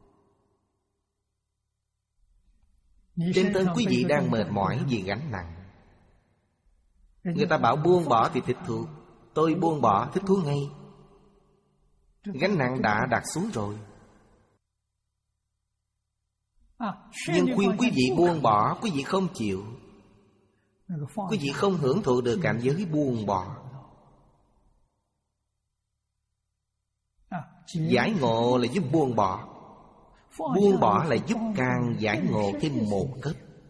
Trên thân quý vị đang mệt mỏi vì gánh nặng. Người ta bảo buông bỏ thì thích thú. Tôi buông bỏ thích thú ngay. Gánh nặng đã đặt xuống rồi. Nhưng khuyên quý vị buông bỏ, quý vị không chịu. Quý vị không hưởng thụ được cảnh giới buông bỏ. Giải ngộ là giúp buông bỏ. Buông bỏ là giúp càng giải ngộ thêm một cấp.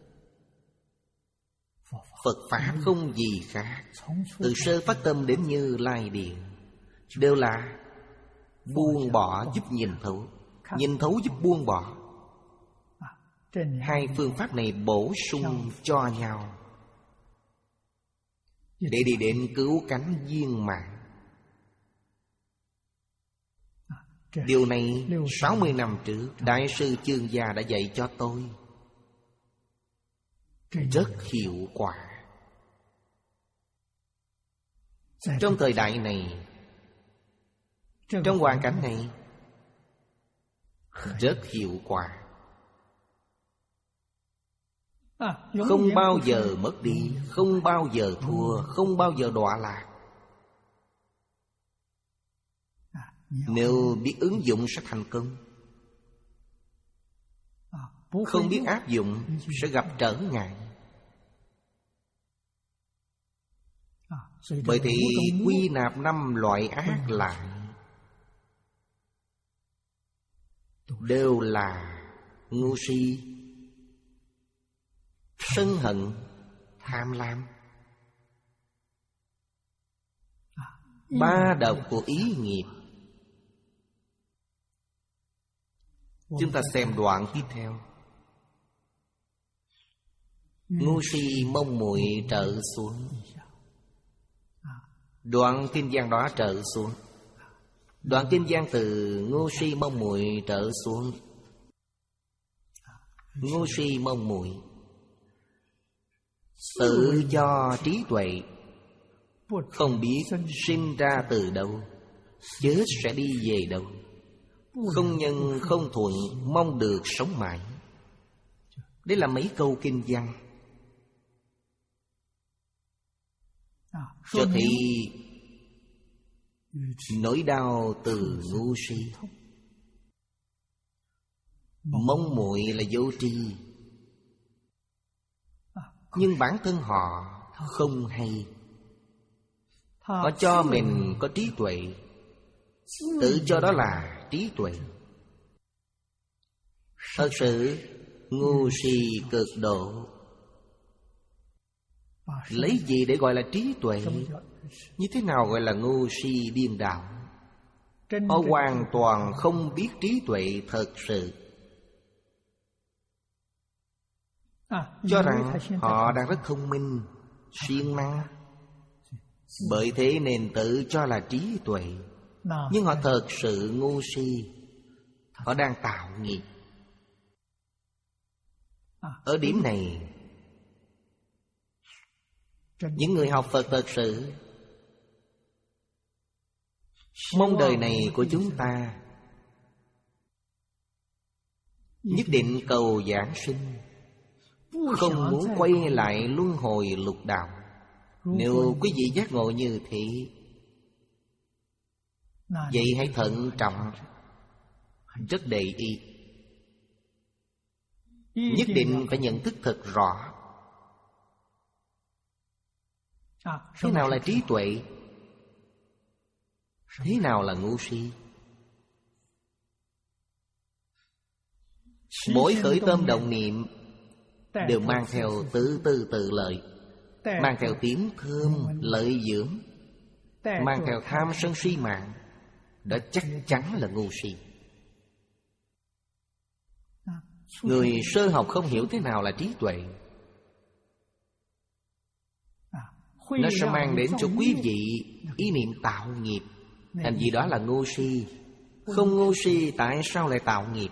Phật Pháp không gì khác. Từ sơ phát tâm đến Như Lai Điện đều là buông bỏ giúp nhìn thấu. Nhìn thấu giúp buông bỏ. Hai phương pháp này bổ sung cho nhau để đi đến cứu cánh viên mãn. Điều này sáu mươi năm trước Đại sư Chương Gia đã dạy cho tôi. Rất hiệu quả. Trong thời đại này, trong hoàn cảnh này, rất hiệu quả. Không bao giờ mất đi, không bao giờ thua, không bao giờ đọa lạc. Nếu biết ứng dụng sẽ thành công. Không biết áp dụng sẽ gặp trở ngại. Bởi thì quy nạp năm loại ác lại đều là ngu si, sân hận, tham lam. Ba độc của ý nghiệp. Chúng ta xem đoạn tiếp theo. Ngu si mông muội trở xuống. Đoạn kinh văn đó trở xuống. Đoạn kinh văn từ ngu si mông muội trở xuống. Ngu si mông muội tự do trí tuệ, không biết sinh ra từ đâu, chết sẽ đi về đâu. Không nhân không thuận, mong được sống mãi. Đây là mấy câu kinh văn cho thấy nỗi đau từ ngu si. Mong muội là vô tri, nhưng bản thân họ không hay. Họ cho mình có trí tuệ, tự cho đó là trí tuệ. Thật sự ngu si cực độ. Lấy gì để gọi là trí tuệ? Như thế nào gọi là ngu si điên đạo? Họ hoàn toàn không biết trí tuệ thật sự, cho rằng họ đang rất thông minh, siêng năng, bởi thế nên tự cho là trí tuệ. Nhưng họ thật sự ngu si. Họ đang tạo nghiệp. Ở điểm này, những người học Phật thật sự mong đời này của chúng ta nhất định cầu giảng sinh, không muốn quay lại luân hồi lục đạo. Nếu quý vị giác ngộ như thế, vậy hãy thận trọng, rất để ý, nhất định phải nhận thức thật rõ thế nào là trí tuệ, thế nào là ngu si. Mỗi khởi tâm động niệm đều mang theo tự tư tự lợi, mang theo tiếng thơm lợi dưỡng, mang theo tham sân si mạng, đó chắc chắn là ngu si. Người sơ học không hiểu thế nào là trí tuệ, nó sẽ mang đến cho quý vị ý niệm tạo nghiệp. Hành vi đó là ngu si. Không ngu si tại sao lại tạo nghiệp?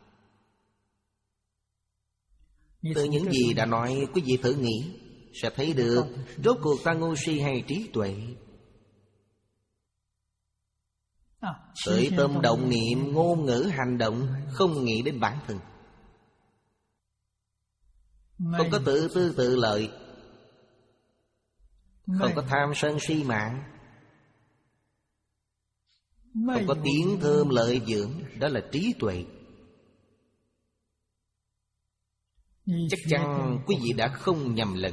Từ những gì đã nói, quý vị thử nghĩ sẽ thấy được rốt cuộc ta ngu si hay trí tuệ. Khởi tâm động niệm, ngôn ngữ hành động không nghĩ đến bản thân, không có tự tư tự lợi, không có tham sân si mạng, không có tiếng thơm lợi dưỡng, đó là trí tuệ. Chắc chắn quý vị đã không nhầm lẫn.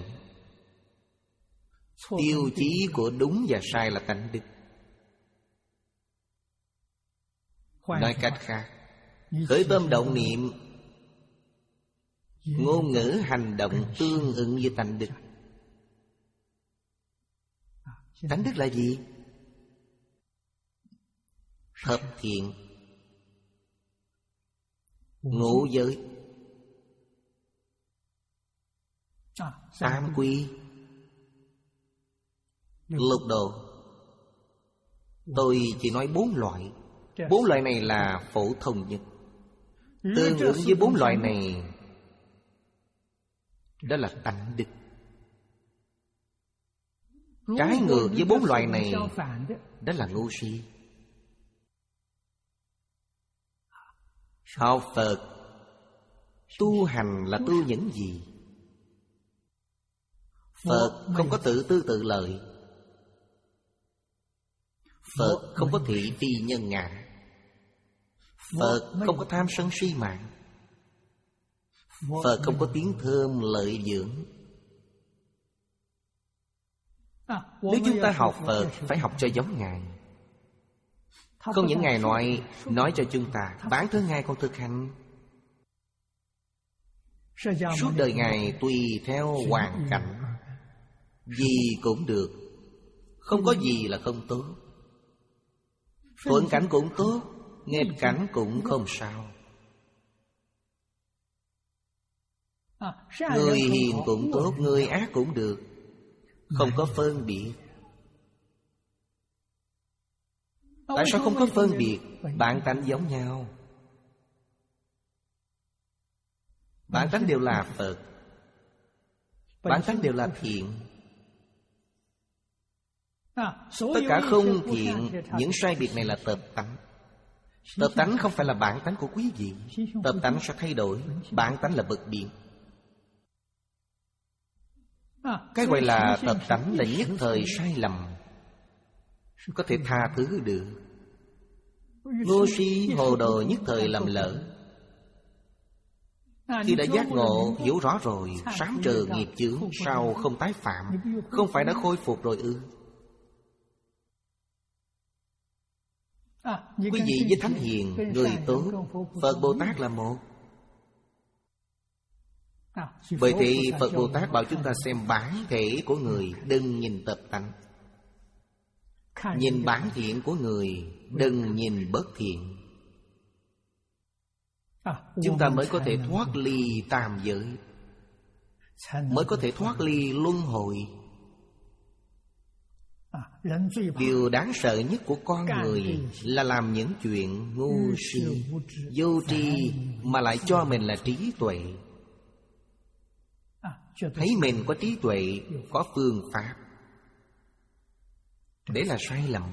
Tiêu chí của đúng và sai là tánh đức. Nói cách khác, khởi tâm động niệm, ngôn ngữ hành động tương ứng với tánh đức. Tánh đức là gì? Thập thiện, ngũ giới, tam quy, lục độ. Tôi chỉ nói bốn loại. Bốn loại này là phổ thông nhất. Tương ứng với bốn loại này, đó là tánh đức. Trái ngược với bốn loại này, đó là ngu si. Học Phật tu hành là tu những gì? Phật không có tự tư tự lợi, Phật không có thị phi nhân ngã, Phật không có tham sân si mạng, Phật không có tiếng thơm lợi dưỡng. Nếu chúng ta học Phật, phải học cho giống Ngài. Không những Ngài nói Nói cho chúng ta, bản thân Ngài còn thực hành. Suốt đời Ngài tùy theo hoàn cảnh, gì cũng được, không có gì là không tốt. Thuận cảnh cũng tốt, nghịch cảnh cũng không sao. Người hiền cũng tốt, người ác cũng được, không có phân biệt. Tại sao không có phân biệt? Bản tánh giống nhau, bản tánh đều là Phật, bản tánh đều là thiện. Tất cả không thiện, những sai biệt này là tập tánh. Tập tánh không phải là bản tánh của quý vị. Tập tánh sẽ thay đổi, bản tánh là bất biến. Cái gọi là tập tánh là nhất thời sai lầm, có thể tha thứ được. Ngu si hồ đồ nhất thời lầm lỡ, khi đã giác ngộ hiểu rõ rồi, sám trừ nghiệp chướng, sau không tái phạm, không phải đã khôi phục rồi ư? Quý vị với thánh hiền, người tốt, Phật Bồ Tát là một. Bởi thì Phật Bồ Tát bảo chúng ta xem bản thể của người, đừng nhìn tập tánh. Nhìn bản thiện của người, đừng nhìn bất thiện. Chúng ta mới có thể thoát ly tam giới, mới có thể thoát ly luân hồi. Điều đáng sợ nhất của con người là làm những chuyện ngu si, vô tri, mà lại cho mình là trí tuệ. Thấy mình có trí tuệ, có phương pháp. Đấy là sai lầm.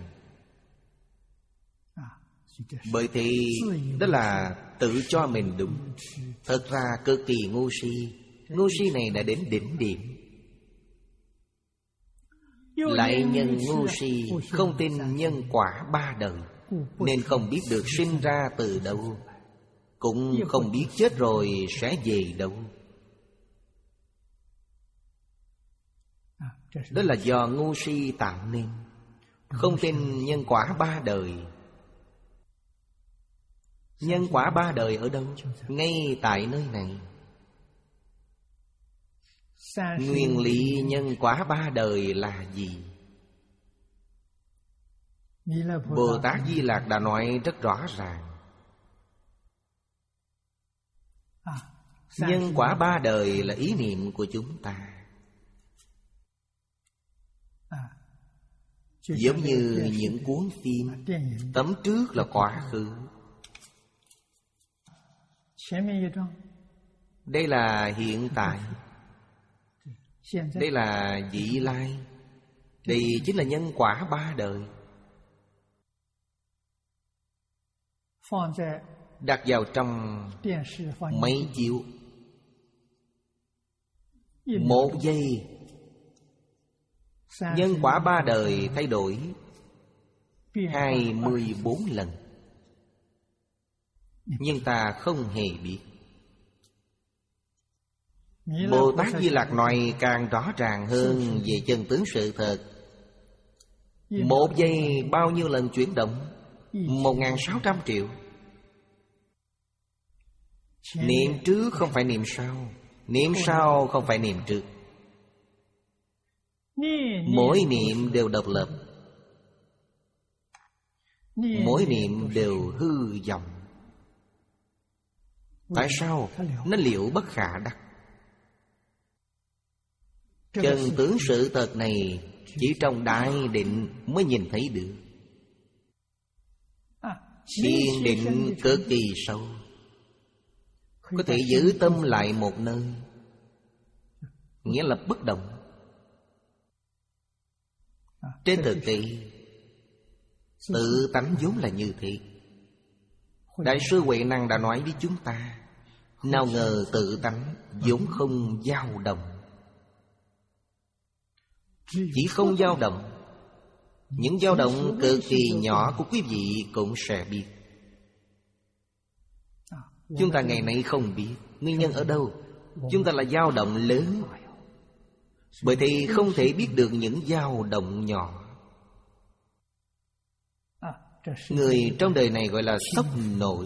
Bởi thì đó là tự cho mình đúng. Thật ra cực kỳ ngu si. Ngu si này đã đến đỉnh điểm. Lại nhân ngu si, không tin nhân quả ba đời, nên không biết được sinh ra từ đâu, cũng không biết chết rồi sẽ về đâu. Đó là do ngu si tạo nên. Không tin nhân quả ba đời. Nhân quả ba đời ở đâu? Ngay tại nơi này. Nguyên lý nhân quả ba đời là gì? Bồ Tát Di Lạc đã nói rất rõ ràng. Nhân quả ba đời là ý niệm của chúng ta. Giống như những cuốn phim, tấm trước là quá khứ, đây là hiện tại, đây là vị lai. Đây chính là nhân quả ba đời. Đặt vào trong máy chiếu, một giây nhân quả ba đời thay đổi hai mươi bốn lần. Nhưng ta không hề biết. Bồ Tát Di Lạc nói càng rõ ràng hơn về chân tướng sự thật. Một giây bao nhiêu lần chuyển động? Một ngàn sáu trăm triệu. Niệm trước không phải niệm sau, niệm sau không phải niệm trước. Mỗi niệm đều độc lập, mỗi niệm đều hư vọng. Tại sao? Nó liệu bất khả đắc. Chân tướng sự thật này chỉ trong đại định mới nhìn thấy được. Thiền định cực kỳ sâu, có thể giữ tâm lại một nơi, nghĩa là bất động. Trên thực tế, tự tánh vốn là như thế. Đại sư Huệ Năng đã nói với chúng ta, nào ngờ tự tánh vốn không dao động. Chỉ không dao động, những dao động cực kỳ nhỏ của quý vị cũng sẽ biết. Chúng ta ngày nay không biết nguyên nhân ở đâu. Chúng ta là dao động lớn, bởi thì không thể biết được những dao động nhỏ. Người trong đời này gọi là sốc nổi.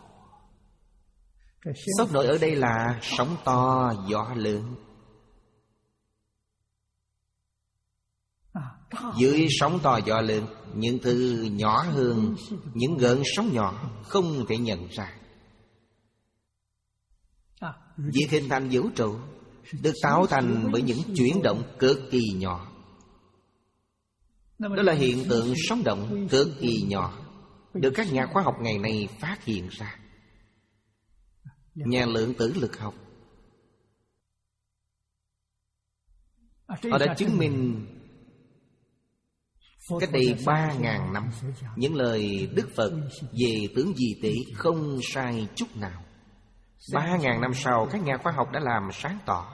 Sốc nổi ở đây là sóng to gió lớn. Dưới sóng to gió lớn, những thứ nhỏ hơn, những gợn sóng nhỏ không thể nhận ra. Việc hình thành vũ trụ được tạo thành bởi những chuyển động cực kỳ nhỏ. Đó là hiện tượng sóng động cực kỳ nhỏ, được các nhà khoa học ngày nay phát hiện ra. Nhà lượng tử lực học, họ đã chứng minh cách đây ba ngàn năm, những lời Đức Phật về tướng di tế không sai chút nào. Ba ngàn năm sau, các nhà khoa học đã làm sáng tỏ.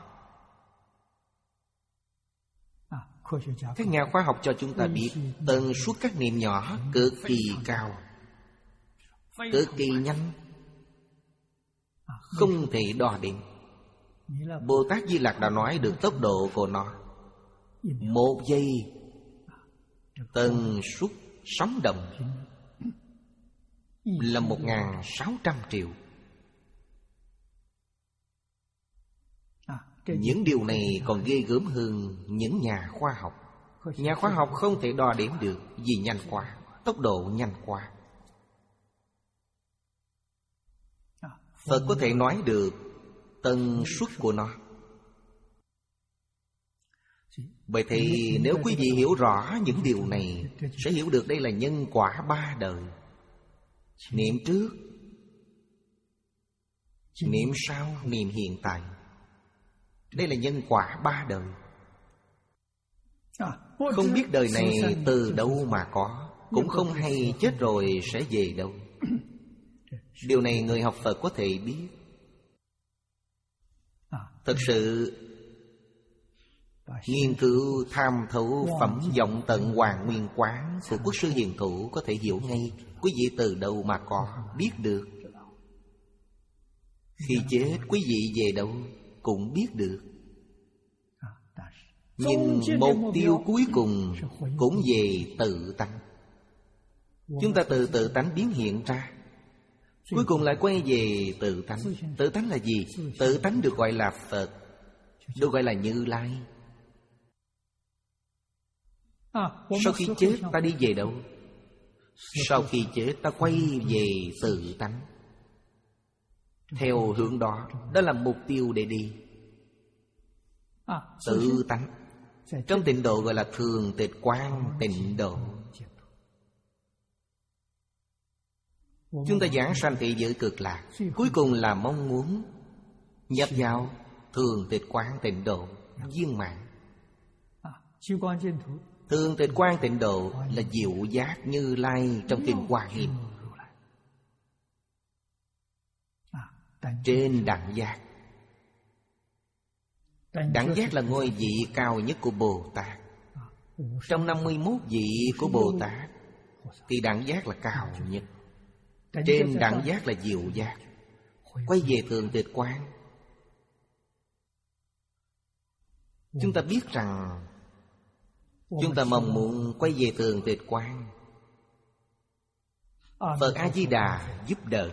Các nhà khoa học cho chúng ta biết tần suất các niệm nhỏ cực kỳ cao, cực kỳ nhanh, không thể đo đếm. Bồ Tát Di Lặc đã nói được tốc độ của nó. Một giây tần suất sóng động là một ngàn sáu trăm triệu. Những điều này còn ghê gớm hơn những nhà khoa học. Nhà khoa học không thể đo đếm được vì nhanh quá, tốc độ nhanh quá. Phật có thể nói được tần suất của nó. Bởi thì nếu quý vị hiểu rõ những điều này, sẽ hiểu được đây là nhân quả ba đời. Niệm trước, niệm sau, niệm hiện tại. Đây là nhân quả ba đời. Không biết đời này từ đâu mà có, cũng không hay chết rồi sẽ về đâu. Điều này người học Phật có thể biết. Thật sự nghiên cứu tham thấu phẩm vọng tận Hoàng Nguyên Quán của Quốc sư Hiền Thủ có thể hiểu ngay quý vị từ đâu mà có, biết được. Khi chết quý vị về đâu cũng biết được. Nhưng mục tiêu cuối cùng cũng về tự tánh. Chúng ta từ tự tánh biến hiện ra, cuối cùng lại quay về tự tánh. Tự tánh là gì? Tự tánh được gọi là Phật, được gọi là Như Lai. Sau khi chết ta đi về đâu? Sau khi chết ta quay về tự tánh. Theo hướng đó, đó là mục tiêu để đi. Tự tánh trong tịnh độ gọi là thường tịch quang tịnh độ. Chúng ta giảng sanh thế giới cực lạc, cuối cùng là mong muốn nhập vào thường tịch quang tịnh độ viên mãn. Thường tịch quang tịnh độ là diệu giác Như Lai trong kinh Hoa Nghiêm. Trên đẳng giác. Đẳng giác là ngôi vị cao nhất của Bồ Tát. Trong năm mươi mốt vị của Bồ Tát thì đẳng giác là cao nhất. Trên đẳng giác là diệu giác. Quay về thường tịch quang. Chúng ta biết rằng chúng ta mong muốn quay về thường tịch quang. Phật A-di-đà giúp đỡ.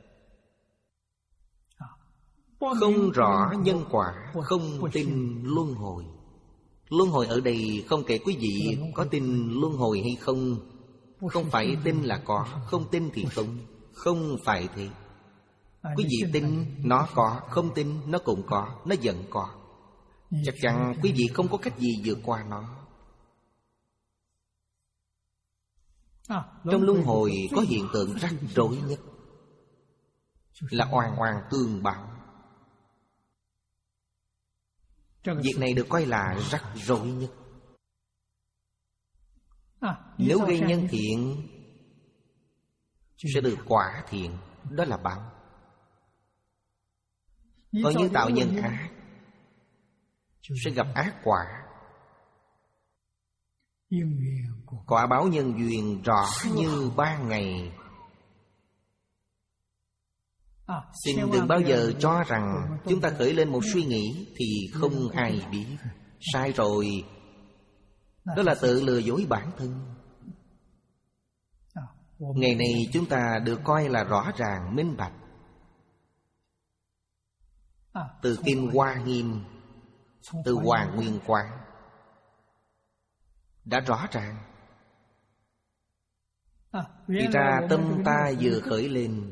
Không rõ nhân quả, không tin luân hồi. Luân hồi ở đây không kể quý vị có tin luân hồi hay không. Không phải tin là có, không tin thì không. Không phải thế. Quý vị tin nó có, không tin nó cũng có, nó vẫn có. Chắc chắn quý vị không có cách gì vượt qua nó. Trong luân hồi có hiện tượng rắc rối nhất là oan oan tương báo. Việc này được coi là rắc rối nhất. Nếu gây nhân thiện sẽ được quả thiện, đó là báo. Còn như tạo nhân ác sẽ gặp ác quả. Quả báo nhân duyên rõ như ban ngày. Xin đừng bao giờ cho rằng chúng ta khởi lên một suy nghĩ thì không ai biết. Sai rồi. Đó là tự lừa dối bản thân. Ngày này chúng ta được coi là rõ ràng minh bạch. Từ kinh Hoa Nghiêm, từ Hoàng Nguyên Quán đã rõ ràng. Thì ra tâm ta vừa khởi lên,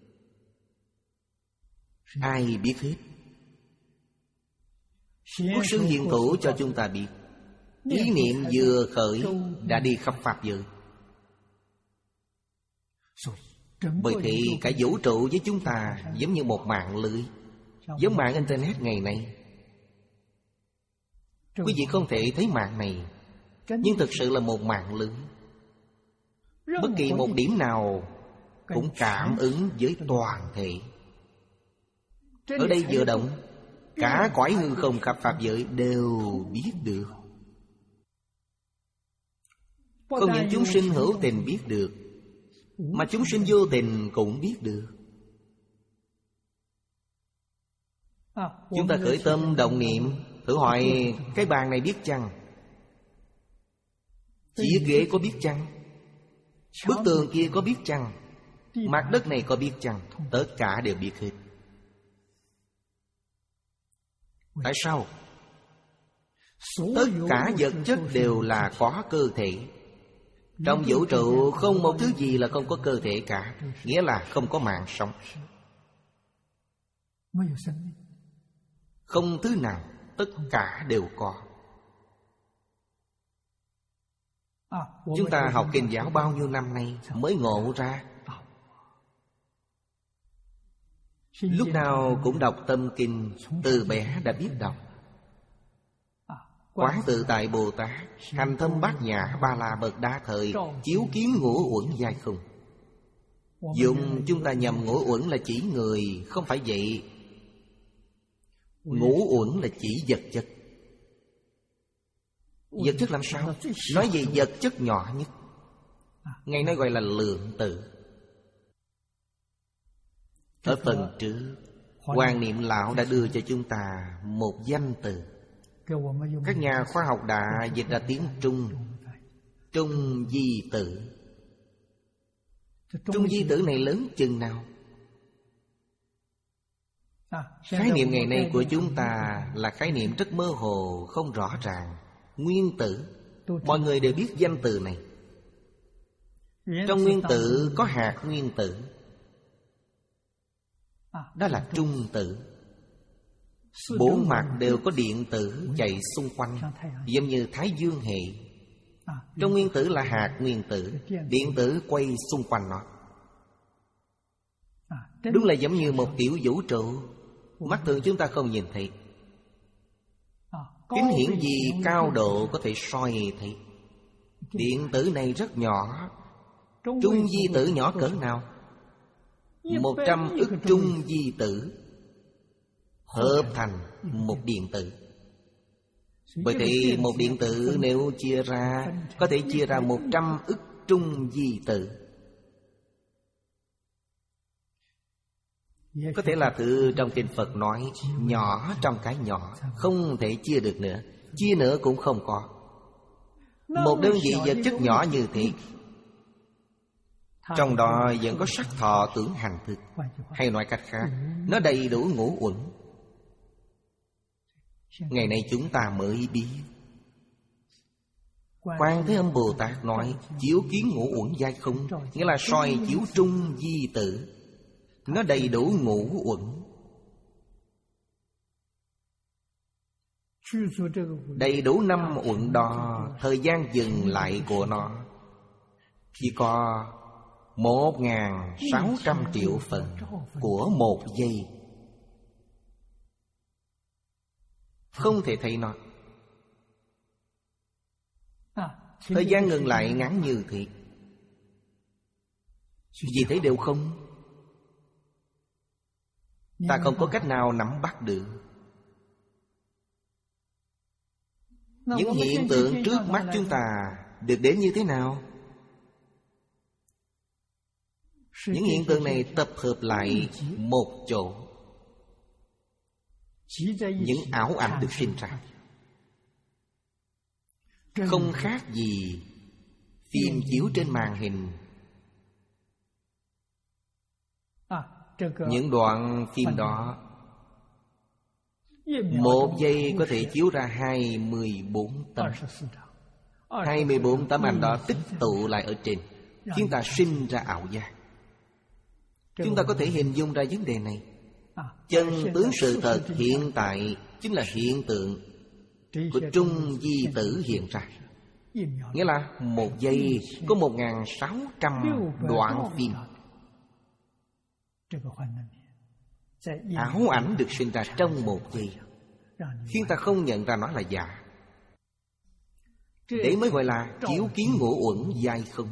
ai biết hết. Quốc sư Hiền Thủ cho chúng ta biết. Ý niệm vừa khởi đã đi khắp pháp giới. Bởi thì cả vũ trụ với chúng ta giống như một mạng lưới, giống mạng Internet ngày nay. Quý vị không thể thấy mạng này, nhưng thực sự là một mạng lưới. Bất kỳ một điểm nào cũng cảm ứng với toàn thể. Ở đây vừa động, cả cõi hư không khắp pháp giới đều biết được. Không những chúng sinh hữu tình biết được, mà chúng sinh vô tình cũng biết được. Chúng ta khởi tâm động niệm, thử hỏi cái bàn này biết chăng? Chiếc ghế có biết chăng? Bức tường kia có biết chăng? Mặt đất này có biết chăng? Tất cả đều biết hết. Tại sao? Tất cả vật chất đều là có cơ thể. Trong vũ trụ không một thứ gì là không có cơ thể cả. Nghĩa là không có mạng sống. Không thứ nào, tất cả đều có. Chúng ta học kinh giáo bao nhiêu năm nay mới ngộ ra. Lúc nào cũng đọc tâm kinh, từ bé đã biết đọc. Quán tự tại Bồ Tát, hành thâm bát nhã ba la mật đa thời, chiếu kiến ngũ uẩn giai không. Dùng chúng ta nhầm ngũ uẩn là chỉ người, không phải vậy. Ngũ uẩn là chỉ vật chất. Vật chất làm sao? Nói về vật chất nhỏ nhất. Ngài nói gọi là lượng tử. Ở phần trước, Hoàng Niệm Lão đã đưa cho chúng ta một danh từ. Các nhà khoa học đã dịch ra tiếng Trung. Trung di tử. Trung di tử này lớn chừng nào? Khái niệm ngày nay của chúng ta là khái niệm rất mơ hồ, không rõ ràng. Nguyên tử, mọi người đều biết danh từ này. Trong nguyên tử có hạt nguyên tử, đó là trung tử. Bốn mặt đều có điện tử chạy xung quanh, giống như Thái Dương hệ. Trong nguyên tử là hạt nguyên tử, điện tử quay xung quanh nó. Đúng là giống như một tiểu vũ trụ, mắt thường chúng ta không nhìn thấy. Kính hiển vi cao độ có thể soi thấy. Điện tử này rất nhỏ. Trung di tử nhỏ cỡ nào? Một trăm ức trung di tử hợp thành một điện tử. Bởi thì một điện tử nếu chia ra, có thể chia ra một trăm ức trung di tử. Có thể là từ trong kinh Phật nói, nhỏ trong cái nhỏ, không thể chia được nữa. Chia nữa cũng không có. Một đơn vị vật chất nhỏ như thế, trong đó vẫn có sắc thọ tưởng hành thức. Hay nói cách khác, nó đầy đủ ngũ uẩn. Ngày nay chúng ta mới biết. Quan Thế Âm Bồ Tát nói chiếu kiến ngũ uẩn giai không, nghĩa là soi chiếu trung di tử. Nó đầy đủ ngũ uẩn. Đầy đủ năm uẩn đó, thời gian dừng lại của nó chỉ có một ngàn sáu trăm triệu phần của một giây. Không thể thấy nó. Thời gian ngừng lại ngắn như thế. Vì thế đều không. Ta không có cách nào nắm bắt được. Những hiện tượng trước mắt chúng ta được đến như thế nào? Những hiện tượng này tập hợp lại một chỗ. Những ảo ảnh được sinh ra, không khác gì phim chiếu trên màn hình. Những đoạn phim đó một giây có thể chiếu ra hai mươi bốn tấm. Hai mươi bốn tấm ảnh đó tích tụ lại ở trên, khiến ta sinh ra ảo giác. Chúng ta có thể hình dung ra vấn đề này. Chân tướng sự thật hiện tại chính là hiện tượng của trung di tử hiện ra. Nghĩa là một giây có một ngàn sáu trăm đoạn phim. Ảo ảnh được sinh ra trong một giây, khiến ta không nhận ra nó là giả. Đấy mới gọi là chiếu kiến ngũ uẩn giai không.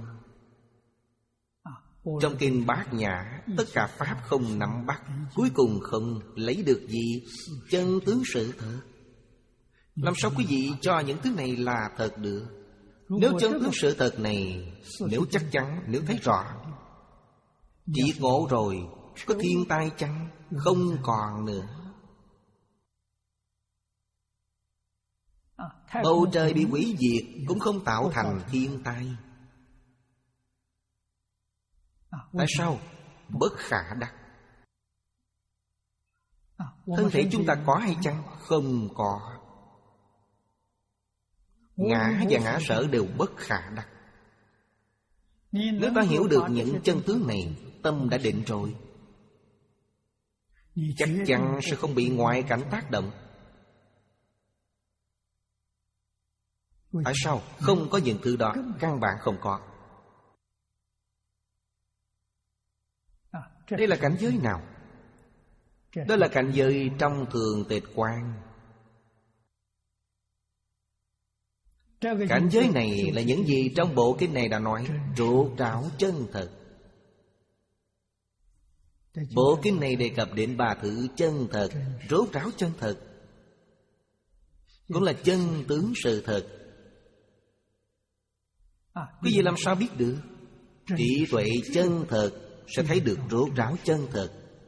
Trong kinh Bát Nhã, tất cả pháp không nắm bắt, cuối cùng không lấy được gì chân tướng sự thật. Làm sao quý vị cho những thứ này là thật được? Nếu chân tướng sự thật này, nếu chắc chắn, nếu thấy rõ, triệt ngộ rồi, có thiên tai chăng? Không còn nữa. Bầu trời bị hủy diệt cũng không tạo thành thiên tai. Tại sao? Bất khả đắc. Thân thể chúng ta có hay chăng? Không có. Ngã và ngã sở đều bất khả đắc. Nếu ta hiểu được những chân tướng này, tâm đã định rồi, chắc chắn sẽ không bị ngoại cảnh tác động. Tại sao? Không có những thứ đó, căn bản không có. Đây là cảnh giới nào? Đó là cảnh giới trong thường tịch quan. Cảnh giới này là những gì trong bộ kinh này đã nói, rốt ráo chân thật. Bộ kinh này đề cập đến ba thứ chân thật, rốt ráo chân thật, cũng là chân tướng sự thật. Quý vị làm sao biết được? Trí tuệ chân thật sẽ thấy được rốt ráo chân thật.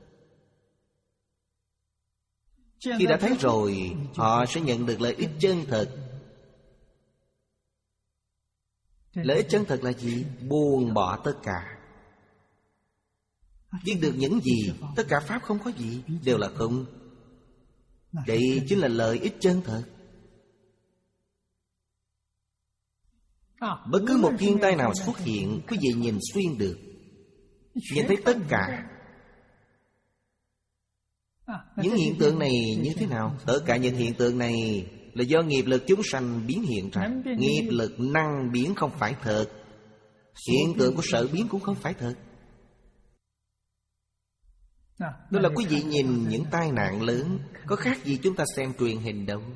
Khi đã thấy rồi, họ sẽ nhận được lợi ích chân thật. Lợi ích chân thật là gì? Buông bỏ tất cả. Biết được những gì? Tất cả pháp không có gì, đều là không. Đây chính là lợi ích chân thật. Bất cứ một thiên tai nào xuất hiện, quý vị nhìn xuyên được, nhìn thấy tất cả. Những hiện tượng này như thế nào? Tất cả những hiện tượng này là do nghiệp lực chúng sanh biến hiện ra. Nghiệp lực năng biến không phải thật. Hiện tượng của sở biến cũng không phải thật. Đó là quý vị nhìn những tai nạn lớn, có khác gì chúng ta xem truyền hình đâu.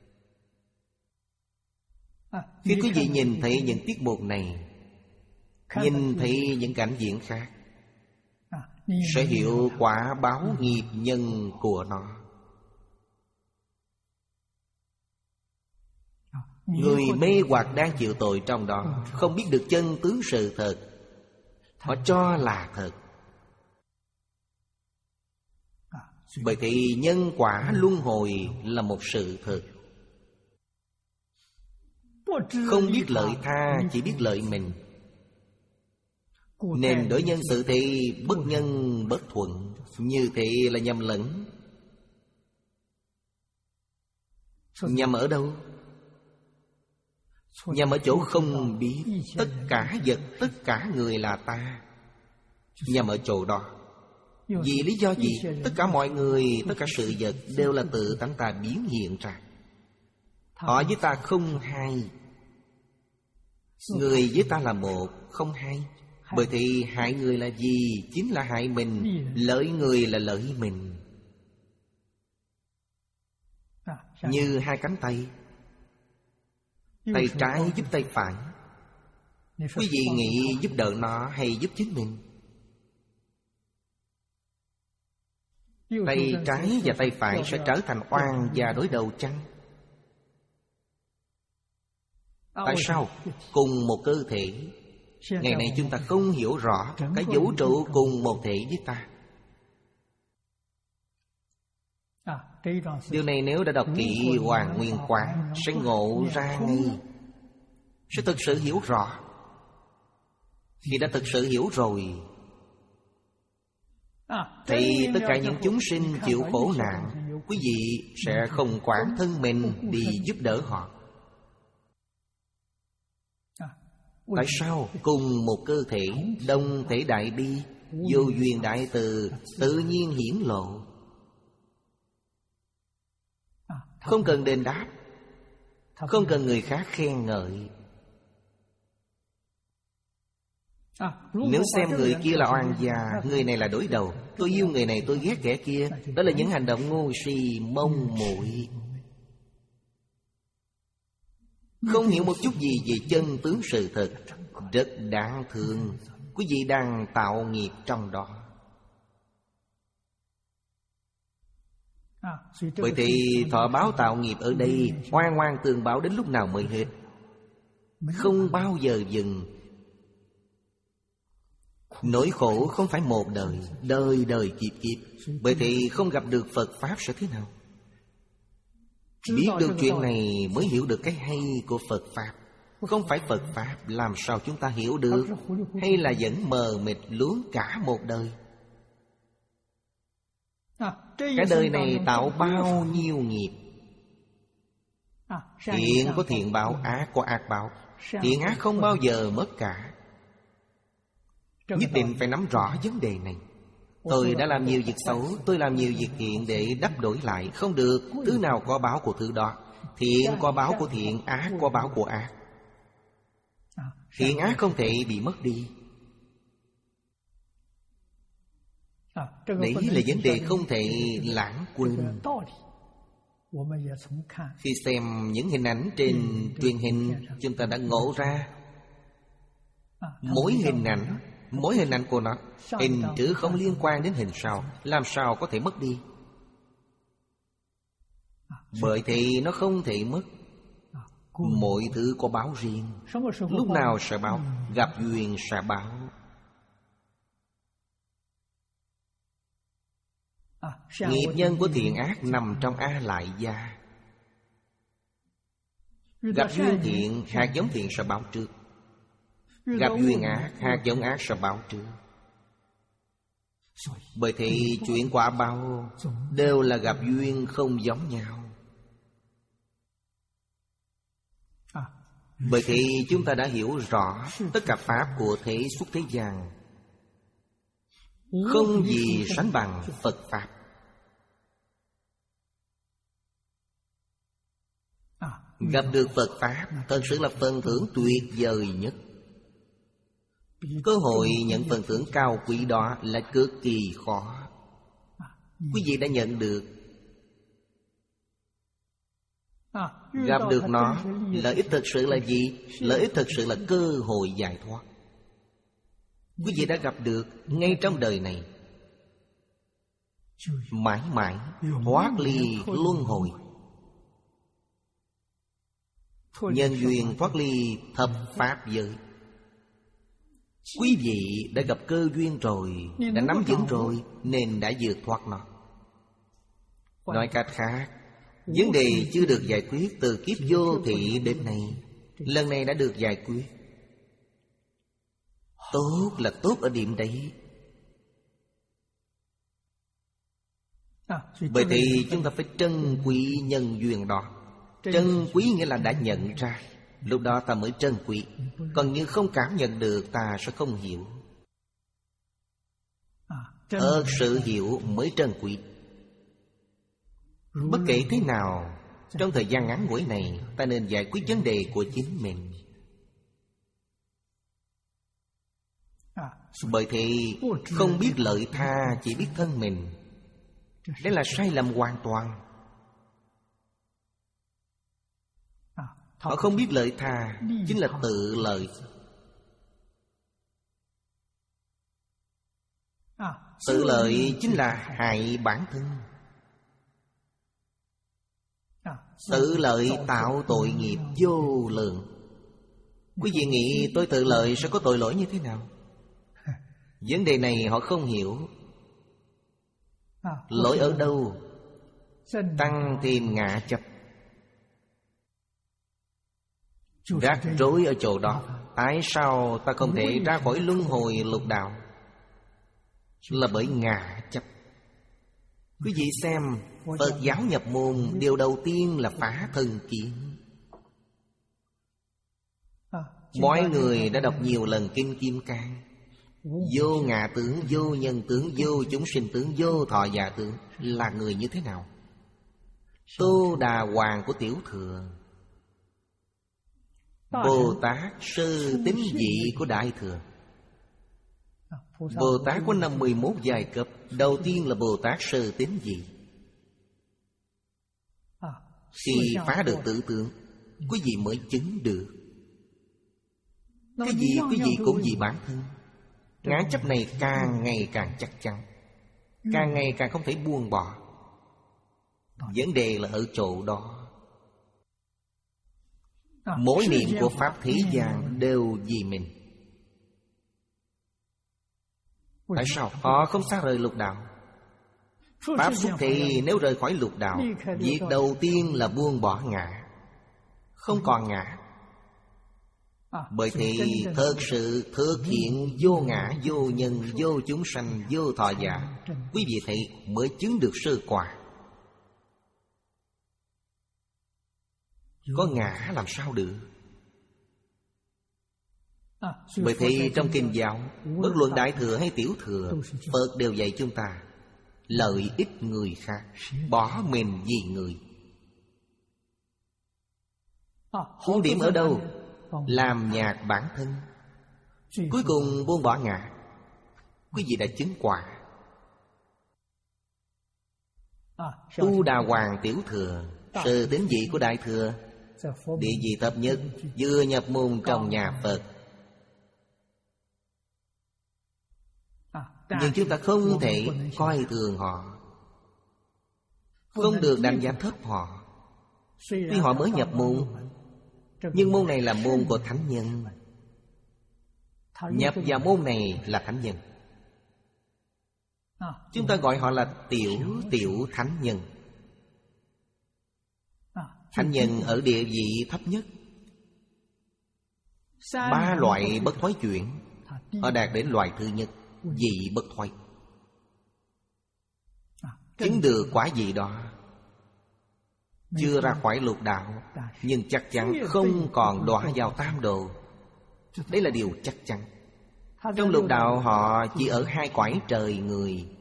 Khi quý vị nhìn thấy những tiết mục này, nhìn thấy những cảnh diễn khác, sẽ hiểu quả báo nghiệp nhân của nó. Người mê hoặc đang chịu tội trong đó, không biết được chân tướng sự thật, họ cho là thật. Bởi thì nhân quả luân hồi là một sự thật. Không biết lợi tha, chỉ biết lợi mình, nên đối nhân xử thế bất nhân bất thuận. Như thế là nhầm lẫn. Nhầm ở đâu? Nhầm ở chỗ không biết tất cả vật, tất cả người là ta. Nhầm ở chỗ đó. Vì lý do gì? Tất cả mọi người, tất cả sự vật đều là tự tánh ta biến hiện ra. Họ với ta không hai. Người với ta là một, không hai. Bởi thì hại người là gì? Chính là hại mình. Lợi người là lợi mình. Như hai cánh tay, tay trái giúp tay phải. Quý vị nghĩ giúp đỡ nó hay giúp chính mình? Tay trái và tay phải sẽ trở thành oan gia đối đầu chăng? Tại sao? Cùng một cơ thể. Ngày nay chúng ta không hiểu rõ cái vũ trụ cùng một thể với ta. Điều này nếu đã đọc kỹ Hoàng Nguyên Quán sẽ ngộ ra ngay, sẽ thực sự hiểu rõ. Khi đã thực sự hiểu rồi thì tất cả những chúng sinh chịu khổ nạn, quý vị sẽ không quản thân mình đi giúp đỡ họ. Tại sao? Cùng một cơ thể, đồng thể đại bi, vô duyên đại từ, tự nhiên hiển lộ. Không cần đền đáp, không cần người khác khen ngợi. Nếu xem người kia là oan gia, người này là đối đầu, tôi yêu người này, tôi ghét kẻ kia, đó là những hành động ngu si, mông muội, không hiểu một chút gì về chân tướng sự thật. Rất đáng thương. Quý vị đang tạo nghiệp trong đó. Vậy thì thọ báo tạo nghiệp ở đây oan oan tương báo đến lúc nào mới hết? Không bao giờ dừng. Nỗi khổ không phải một đời, đời đời kiếp kiếp. Bởi thì không gặp được Phật Pháp sẽ thế nào? Biết được chuyện này mới hiểu được cái hay của Phật Pháp. Không phải Phật Pháp, làm sao chúng ta hiểu được? Hay là vẫn mờ mịt luống cả một đời? Cái đời này tạo bao nhiêu nghiệp. Thiện có thiện báo, ác có ác báo. Thiện ác không bao giờ mất cả. Nhất định phải nắm rõ vấn đề này. Tôi đã làm nhiều việc xấu, tôi làm nhiều việc thiện để đắp đổi lại. Không được, thứ nào có báo của thứ đó. Thiện có báo của thiện, ác có báo của ác. Thiện ác không thể bị mất đi. Đấy là vấn đề không thể lãng quên. Khi xem những hình ảnh trên truyền hình, chúng ta đã ngộ ra mỗi hình ảnh, mỗi hình ảnh của nó, hình trước không liên quan đến hình sau, làm sao có thể mất đi? Bởi thì nó không thể mất. Mọi thứ có báo riêng. Lúc nào sẽ báo? Gặp duyên sẽ báo. Nghiệp nhân của thiện ác nằm trong A Lại Gia. Gặp duyên thiện, hạt giống thiện sẽ báo trước. Gặp duyên ác, hạt giống ác sẽ báo trước. Bởi thì chuyện quả báo đều là gặp duyên không giống nhau. Bởi thì chúng ta đã hiểu rõ tất cả pháp của thế xuất thế gian không gì sánh bằng Phật Pháp. Gặp được Phật Pháp thật sự là phần thưởng tuyệt vời nhất. Cơ hội nhận phần thưởng cao quý đó là cực kỳ khó. Quý vị đã nhận được. Gặp được nó, lợi ích thực sự là gì? Lợi ích thực sự là cơ hội giải thoát. Quý vị đã gặp được ngay trong đời này, mãi mãi thoát ly luân hồi. Nhân duyên thoát ly thập pháp giới. Quý vị đã gặp cơ duyên rồi, đã nắm vững rồi, nên đã vượt thoát nó. Nói cách khác, vấn đề chưa được giải quyết từ kiếp vô thị đến nay, lần này đã được giải quyết. Tốt là tốt ở điểm đấy. Bởi thì chúng ta phải trân quý nhân duyên đó. Trân quý nghĩa là đã nhận ra, lúc đó ta mới trân quý. Còn như không cảm nhận được, ta sẽ không hiểu. Thật sự hiểu mới trân quý. Bất kể thế nào, trong thời gian ngắn ngủi này, ta nên giải quyết vấn đề của chính mình. Bởi thì không biết lợi tha, chỉ biết thân mình. Đây là sai lầm hoàn toàn. Họ không biết lợi tha, chính là tự lợi. Tự lợi chính là hại bản thân. Tự lợi tạo tội nghiệp vô lượng. Quý vị nghĩ tôi tự lợi sẽ có tội lỗi như thế nào? Vấn đề này họ không hiểu. Lỗi ở đâu? Tăng thêm ngã chấp. Rắc rối ở chỗ đó. Tại sao ta không thể ra khỏi luân hồi lục đạo? Là bởi ngã chấp. Quý vị xem, Phật giáo nhập môn, điều đầu tiên là phá thân kiến. Mọi người đã đọc nhiều lần Kinh Kim Cang. Vô ngã tướng, vô nhân tướng, vô chúng sinh tướng, vô thọ giả tướng. Là người như thế nào? Tô Đà Hoàng của Tiểu Thừa, Bồ Tát Sư Tín Dị của Đại Thừa. Bồ Tát có năm mươi mốt giai cấp. Đầu tiên là Bồ Tát Sư Tín Dị. Khi phá được tự tướng, quý vị mới chứng được. Cái gì quý vị cũng vì bản thân. Ngã chấp này càng ngày càng chắc chắn, càng ngày càng không thể buông bỏ. Vấn đề là ở chỗ đó. Mỗi niệm của Pháp thế gian đều vì mình. Tại sao? Họ không xa rời lục đạo. Pháp xuất thì nếu rời khỏi lục đạo, việc đầu tiên là buông bỏ ngã. Không còn ngã. Bởi thì thật sự thực hiện vô ngã, vô nhân, vô chúng sanh, vô thọ giả, quý vị thấy mới chứng được sơ quả. Có ngã làm sao được? Bởi thì trong kinh giáo, bất luận đại thừa hay tiểu thừa, Phật đều dạy chúng ta lợi ích người khác, bỏ mình vì người. Ưu điểm ở đâu? Làm nhạt bản thân, cuối cùng buông bỏ ngã. Quý vị đã chứng quả. Tu Đà Hoàng tiểu thừa, sự tín vị của đại thừa, địa vị thấp nhất, vừa nhập môn trong nhà Phật. Nhưng chúng ta không thể coi thường họ, không được đánh giá thấp họ. Tuy họ mới nhập môn, nhưng môn này là môn của thánh nhân. Nhập vào môn này là thánh nhân. Chúng ta gọi họ là tiểu tiểu thánh nhân. Thánh nhân ở địa vị thấp nhất. Ba loại bất thoái chuyển, họ đạt đến loại thứ nhất, vị bất thoái. Chứng được quả vị đó, chưa ra khỏi lục đạo, nhưng chắc chắn không còn đọa vào tam đồ. Đây là điều chắc chắn. Trong lục đạo họ chỉ ở hai cõi trời người.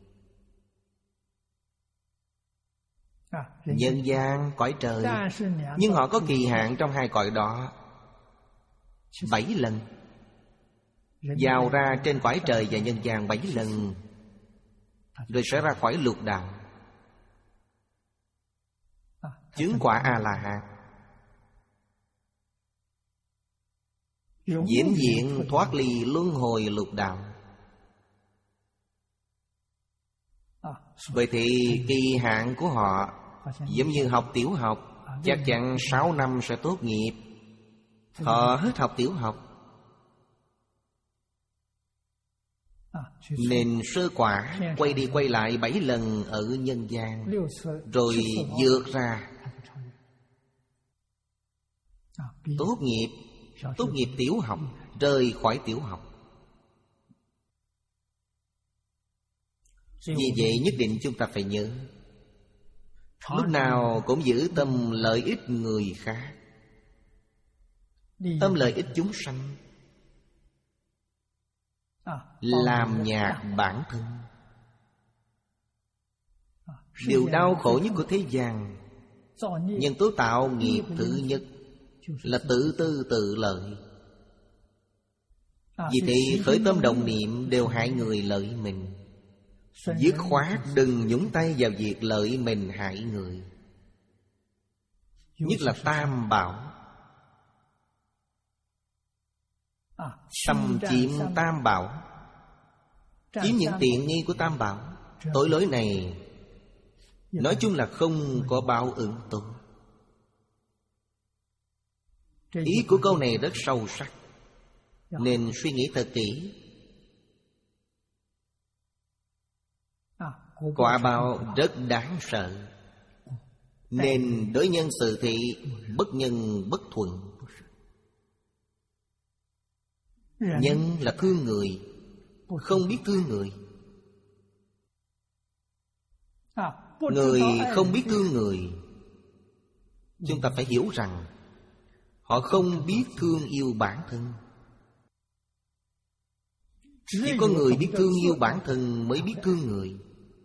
Nhân gian, cõi trời. Nhưng họ có kỳ hạn trong hai cõi đó bảy lần. Vào ra trên cõi trời và nhân gian bảy lần, rồi sẽ ra khỏi lục đạo, chứng quả A-la-hán, vĩnh viễn thoát ly luân hồi lục đạo. Vậy thì kỳ hạn của họ giống như học tiểu học, chắc chắn sáu năm sẽ tốt nghiệp. Họ hết học tiểu học, nên sơ quả quay đi quay lại bảy lần ở nhân gian, rồi vượt ra tốt nghiệp, tốt nghiệp tiểu học, rời khỏi tiểu học. Vì vậy nhất định chúng ta phải nhớ, lúc nào cũng giữ tâm lợi ích người khác, tâm lợi ích chúng sanh, làm nhạt bản thân. Điều đau khổ nhất của thế gian, nhân tố tạo nghiệp thứ nhất là tự tư tự lợi. Vì thế khởi tâm động niệm đều hại người lợi mình. Dứt khoát đừng nhúng tay vào việc lợi mình hại người. Nhất là tam bảo, xâm chiếm tam bảo, chiếm những tiện nghi của tam bảo. Tội lỗi này nói chung là không có báo ứng tốt. Ý của câu này rất sâu sắc, nên suy nghĩ thật kỹ. Quả báo rất đáng sợ, nên đối nhân xử thị bất nhân bất thuận. Nhân là thương người, không biết thương người. Người không biết thương người, chúng ta phải hiểu rằng họ không biết thương yêu bản thân. Chỉ có người biết thương yêu bản thân mới biết thương người.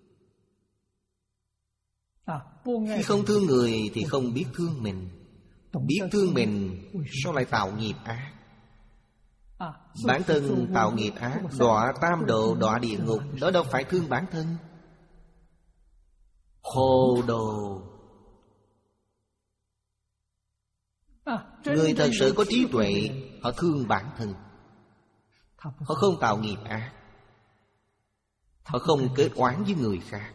Khi không thương người thì không biết thương mình. Biết thương mình sao lại tạo nghiệp ác? Bản thân tạo nghiệp ác, đọa tam độ, đọa địa ngục. Đó đâu phải thương bản thân. Hồ đồ. Người thật sự có trí tuệ, họ thương bản thân. Họ không tạo nghiệp ác, họ không kết oán với người khác.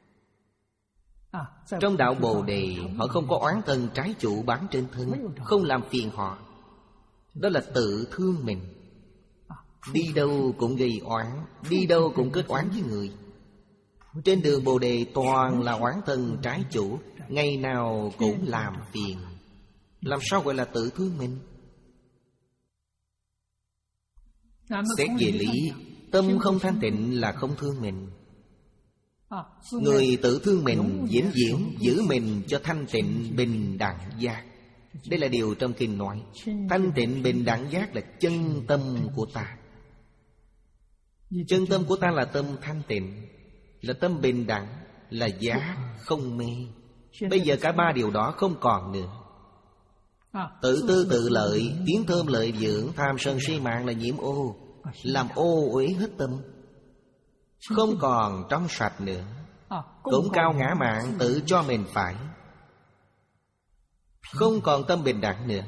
Trong đạo Bồ Đề, họ không có oán thân trái chủ bán trên thân, không làm phiền họ. Đó là tự thương mình. Đi đâu cũng gây oán, đi đâu cũng kết oán với người. Trên đường Bồ Đề toàn là oán thân trái chủ, ngày nào cũng làm phiền. Làm sao gọi là tự thương mình? Xét về lý, tâm không thanh tịnh là không thương mình. Người tự thương mình vĩnh viễn giữ mình cho thanh tịnh bình đẳng giác. Đây là điều trong kinh nói. Thanh tịnh bình đẳng giác là chân tâm của ta. Chân tâm của ta là tâm thanh tịnh, là tâm bình đẳng, là giác không mê. Bây giờ cả ba điều đó không còn nữa. Tự tư tự lợi, tiếng thơm lợi dưỡng, tham sân si mạng là nhiễm ô, làm ô uế hết tâm, không còn trong sạch nữa. Cũng cao ngã mạn, tự cho mình phải, không còn tâm bình đẳng nữa.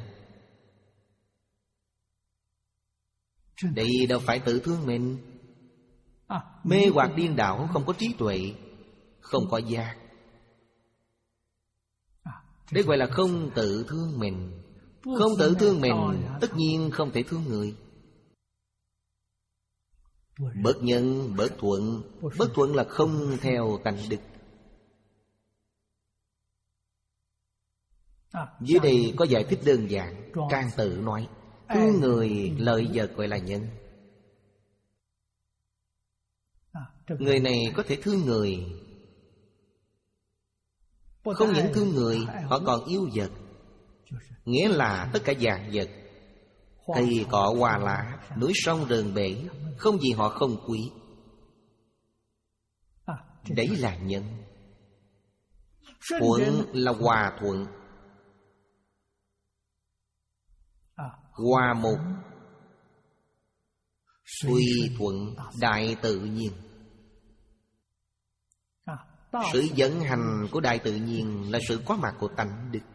Đây đâu phải tự thương mình. Mê hoặc điên đảo, không có trí tuệ, không có giác. Đây gọi là không tự thương mình. Không tự thương mình, tất nhiên không thể thương người. Bất nhân, bất thuận. Bất thuận là không theo tánh đức. Dưới đây có giải thích đơn giản. Trang Tử nói, thương người lợi vật gọi là nhân. Người này có thể thương người. Không những thương người, họ còn yêu vật. Nghĩa là tất cả dạng vật, cây cỏ hoa lá, núi sông rừng bể, không gì họ không quý. Đấy là nhân. Thuận là hòa thuận, hòa mục, tùy thuận đại tự nhiên. Sự vận hành của đại tự nhiên là sự có mặt của tánh đức.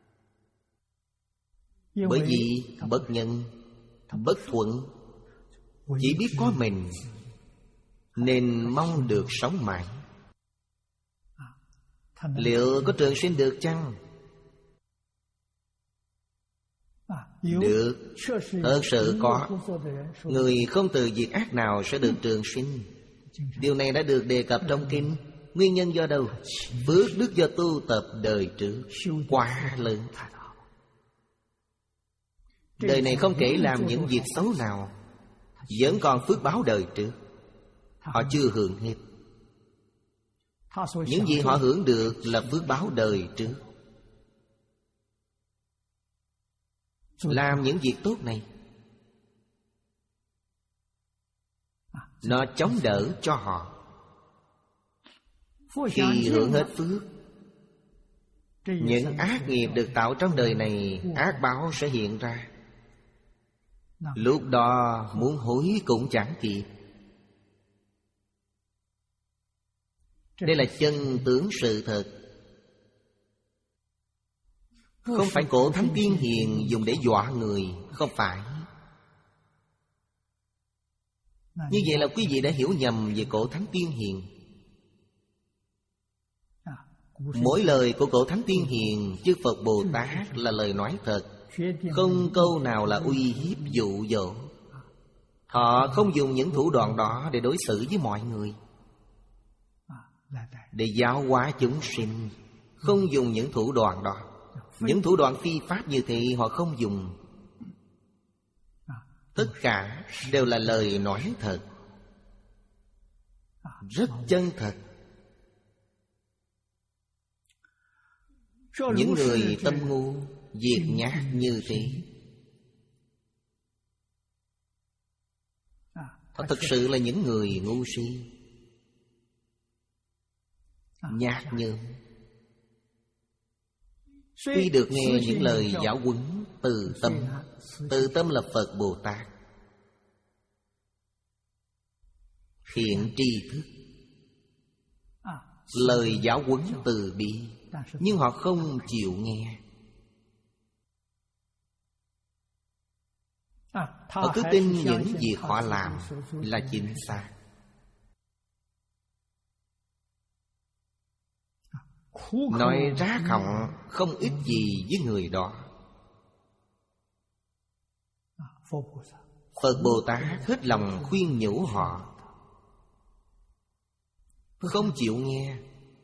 Bởi vì bất nhân, bất thuận, chỉ biết có mình, nên mong được sống mãi. Liệu có trường sinh được chăng? Được, thật sự có. Người không từ việc ác nào sẽ được trường sinh. Điều này đã được đề cập trong kinh. Nguyên nhân do đâu? Phước đức do tu tập đời trước quá lớn. Đời này không kể làm những việc xấu nào, vẫn còn phước báo đời trước. Họ chưa hưởng hết. Những gì họ hưởng được là phước báo đời trước. Làm những việc tốt này, nó chống đỡ cho họ. Khi hưởng hết phước, những ác nghiệp được tạo trong đời này, ác báo sẽ hiện ra. Lúc đó muốn hối cũng chẳng kịp. Đây là chân tướng sự thật. Không phải cổ thánh tiên hiền dùng để dọa người. Không phải. Như vậy là quý vị đã hiểu nhầm về cổ thánh tiên hiền. Mỗi lời của cổ thánh tiên hiền, chư Phật Bồ Tát là lời nói thật, không câu nào là uy hiếp dụ dỗ. Họ không dùng những thủ đoạn đó để đối xử với mọi người, để giáo hóa chúng sinh. Không dùng những thủ đoạn đó. Những thủ đoạn phi pháp như thế họ không dùng. Tất cả đều là lời nói thật, rất chân thật. Những người tâm ngu, việc nhát như thế, họ thực sự là những người ngu si, nhát nhường. Tuy được nghe những lời giáo huấn từ tâm. Từ tâm là Phật Bồ Tát, thiện tri thức, lời giáo huấn từ bi, nhưng họ không chịu nghe. Họ cứ tin những việc họ làm là chính xác. Nói rác họng không ích gì với người đó. Phật Bồ Tát hết lòng khuyên nhủ họ, không chịu nghe,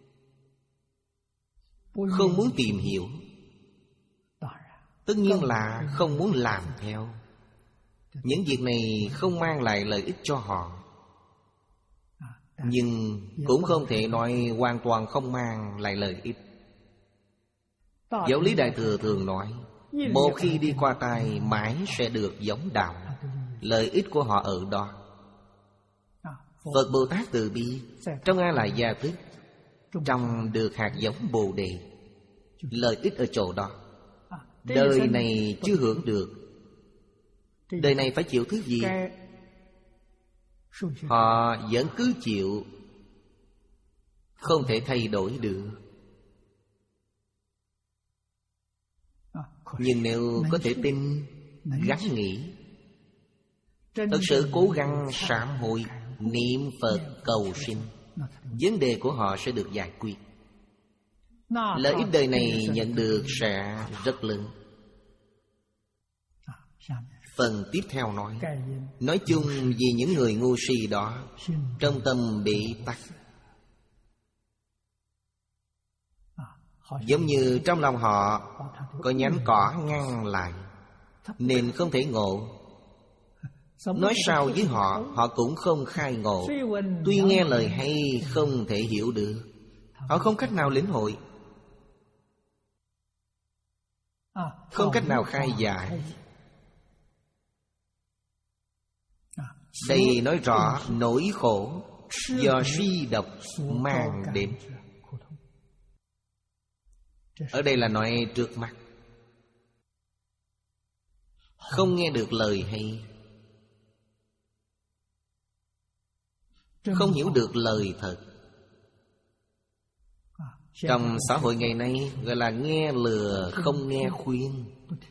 không muốn tìm hiểu. Tất nhiên là không muốn làm theo. Những việc này không mang lại lợi ích cho họ, nhưng cũng không thể nói hoàn toàn không mang lại lợi ích. Giáo lý Đại Thừa thường nói, một khi đi qua tai mãi sẽ được giống đạo. Lợi ích của họ ở đó. Phật Bồ Tát từ bi trong A Lại Gia Thức trồng được hạt giống Bồ Đề. Lợi ích ở chỗ đó. Đời này chưa hưởng được, đời này phải chịu thứ gì, họ vẫn cứ chịu, không thể thay đổi được. Nhưng nếu có thể tin, gắng nghĩ, thật sự cố gắng sám hối, niệm Phật cầu sinh, vấn đề của họ sẽ được giải quyết. Lợi ích đời này nhận được sẽ rất lớn. Phần tiếp theo nói, nói chung vì những người ngu si đó, trong tâm bị tắc. Giống như trong lòng họ có nhánh cỏ ngăn lại, nên không thể ngộ. Nói sao với họ, họ cũng không khai ngộ. Tuy nghe lời hay không thể hiểu được, họ không cách nào lĩnh hội, không cách nào khai giải. Đây nói rõ nỗi khổ do suy độc mang đến. Ở đây là nói trước mắt, không nghe được lời hay, không hiểu được lời thật. Trong xã hội ngày nay gọi là nghe lừa không nghe khuyên.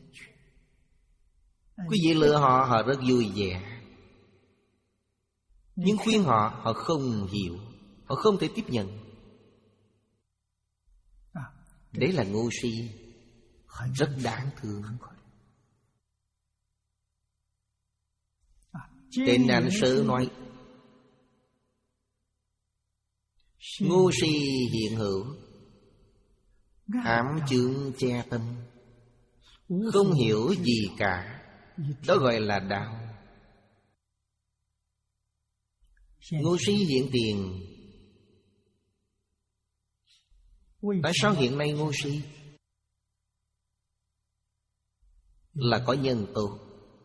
Quý vị lừa họ, họ rất vui vẻ, nhưng khuyên họ, họ không hiểu, họ không thể tiếp nhận. Đấy là ngu si, rất đáng thương. Tên Anh Sớ nói, ngu si hiện hữu, ám chướng che tâm, không hiểu gì cả, đó gọi là đạo. Ngu si hiện tiền. Tại sao hiện nay ngu si? Là có nhân tố.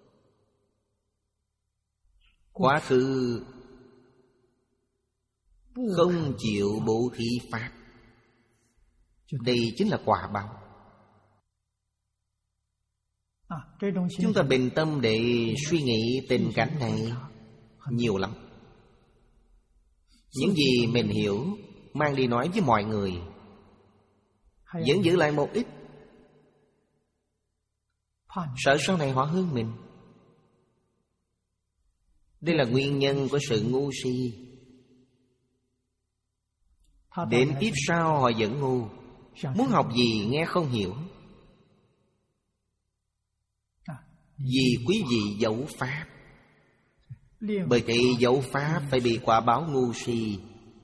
Quá khứ không chịu bố thí pháp, đây chính là quả báo. Chúng ta bình tâm để suy nghĩ tình cảnh này nhiều lắm. Những gì mình hiểu mang đi nói với mọi người, vẫn giữ lại một ít, sợ sau này họ hơn mình. Đây là nguyên nhân của sự ngu si. Đến kiếp sau họ vẫn ngu, muốn học gì nghe không hiểu, vì quý vị giấu pháp. Bởi vậy giấu pháp phải bị quả báo ngu si.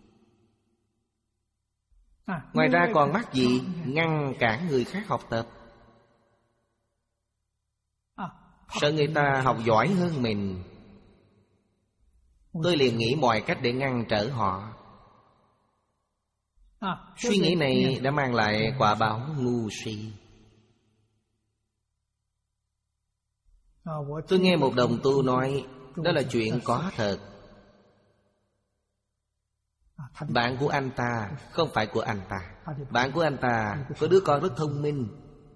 Ngoài ra còn mắc gì? Ngăn cản người khác học tập. Sợ người ta học giỏi hơn mình, tôi liền nghĩ mọi cách để ngăn trở họ. Suy nghĩ này đã mang lại quả báo ngu si. Tôi nghe một đồng tu nói, đó là chuyện có thật. Bạn của anh ta không phải của anh ta. Bạn của anh ta có đứa con rất thông minh,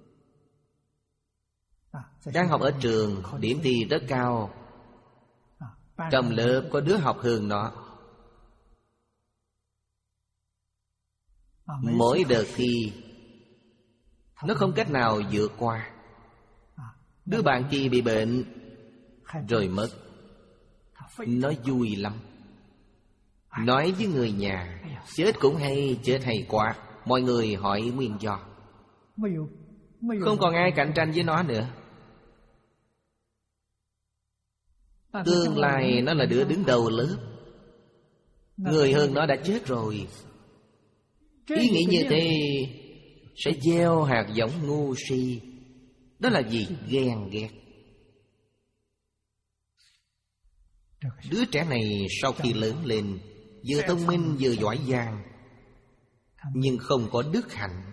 đang học ở trường, điểm thi rất cao. Trong lớp có đứa học hơn nó. Mỗi đợt thi nó không cách nào vượt qua. Đứa bạn kia bị bệnh rồi mất. Nó vui lắm, nói với người nhà, chết cũng hay, chết hay quá. Mọi người hỏi nguyên do, không còn ai cạnh tranh với nó nữa. Tương lai nó là đứa đứng đầu lớp, người hơn nó đã chết rồi. Ý nghĩ như thế sẽ gieo hạt giống ngu si. Đó là gì? Ghen ghét. Đứa trẻ này sau khi lớn lên, vừa thông minh vừa giỏi giang, nhưng không có đức hạnh,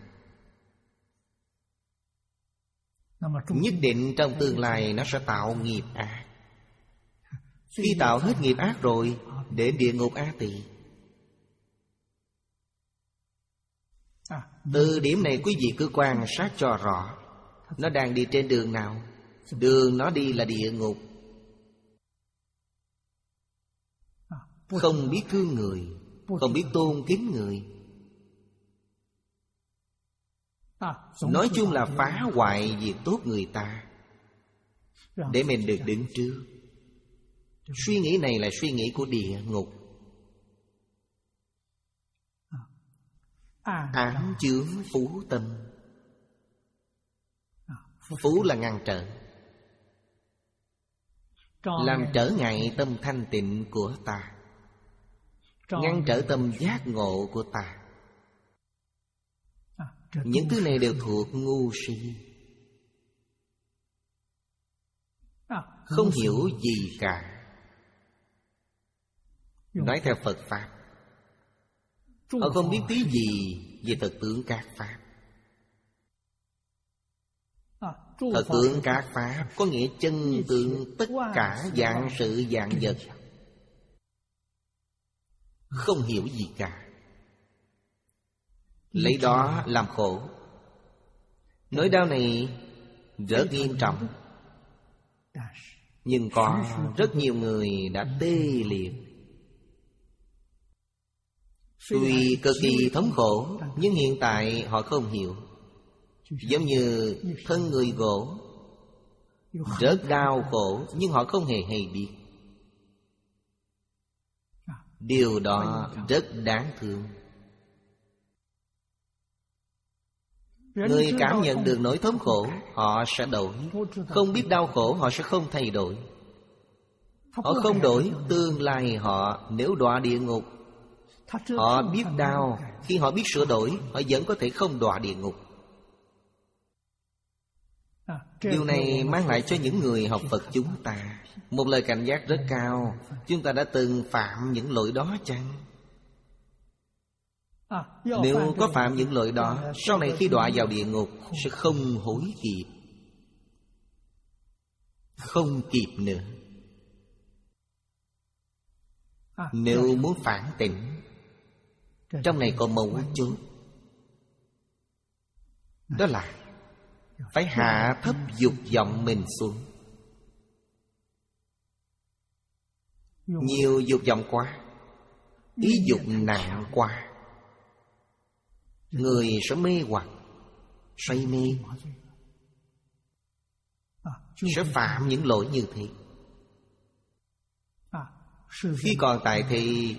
nhất định trong tương lai nó sẽ tạo nghiệp ác. Khi tạo hết nghiệp ác rồi, đến địa ngục A Tỳ. Từ điểm này quý vị cứ quan sát cho rõ, nó đang đi trên đường nào? Đường nó đi là địa ngục. Không biết thương người, không biết tôn kính người, nói chung là phá hoại việc tốt người ta, để mình được đứng trước. Suy nghĩ này là suy nghĩ của địa ngục. Ám chướng phú tâm. Phú là ngăn trở, làm trở ngại tâm thanh tịnh của ta, ngăn trở tâm giác ngộ của ta. Những thứ này đều thuộc ngu si, không hiểu gì cả. Nói theo Phật Pháp, họ không biết tí gì về thật tướng các Pháp. Thật tướng các Pháp có nghĩa chân tướng tất cả dạng sự dạng vật, không hiểu gì cả, lấy đó làm khổ. Nỗi đau này rất nghiêm trọng, nhưng có rất nhiều người đã tê liệt. Tuy cực kỳ thống khổ, nhưng hiện tại họ không hiểu. Giống như thân người gỗ, rất đau khổ, nhưng họ không hề hay biết. Điều đó rất đáng thương. Người cảm nhận được nỗi thống khổ, họ sẽ đổi. Không biết đau khổ, họ sẽ không thay đổi. Họ không đổi, tương lai họ nếu đọa địa ngục, họ biết đau. Khi họ biết sửa đổi, họ vẫn có thể không đọa địa ngục. Điều này mang lại cho những người học Phật chúng ta một lời cảnh giác rất cao. Chúng ta đã từng phạm những lỗi đó chăng? Nếu có phạm những lỗi đó, sau này khi đọa vào địa ngục sẽ không hối kịp, không kịp nữa. Nếu muốn phản tỉnh, trong này có mấu chốt, đó là phải hạ thấp dục vọng mình xuống. Nhiều dục vọng quá, ý dục nặng quá, người sẽ mê hoặc, say mê, sẽ phạm những lỗi như thế. Khi còn tại thì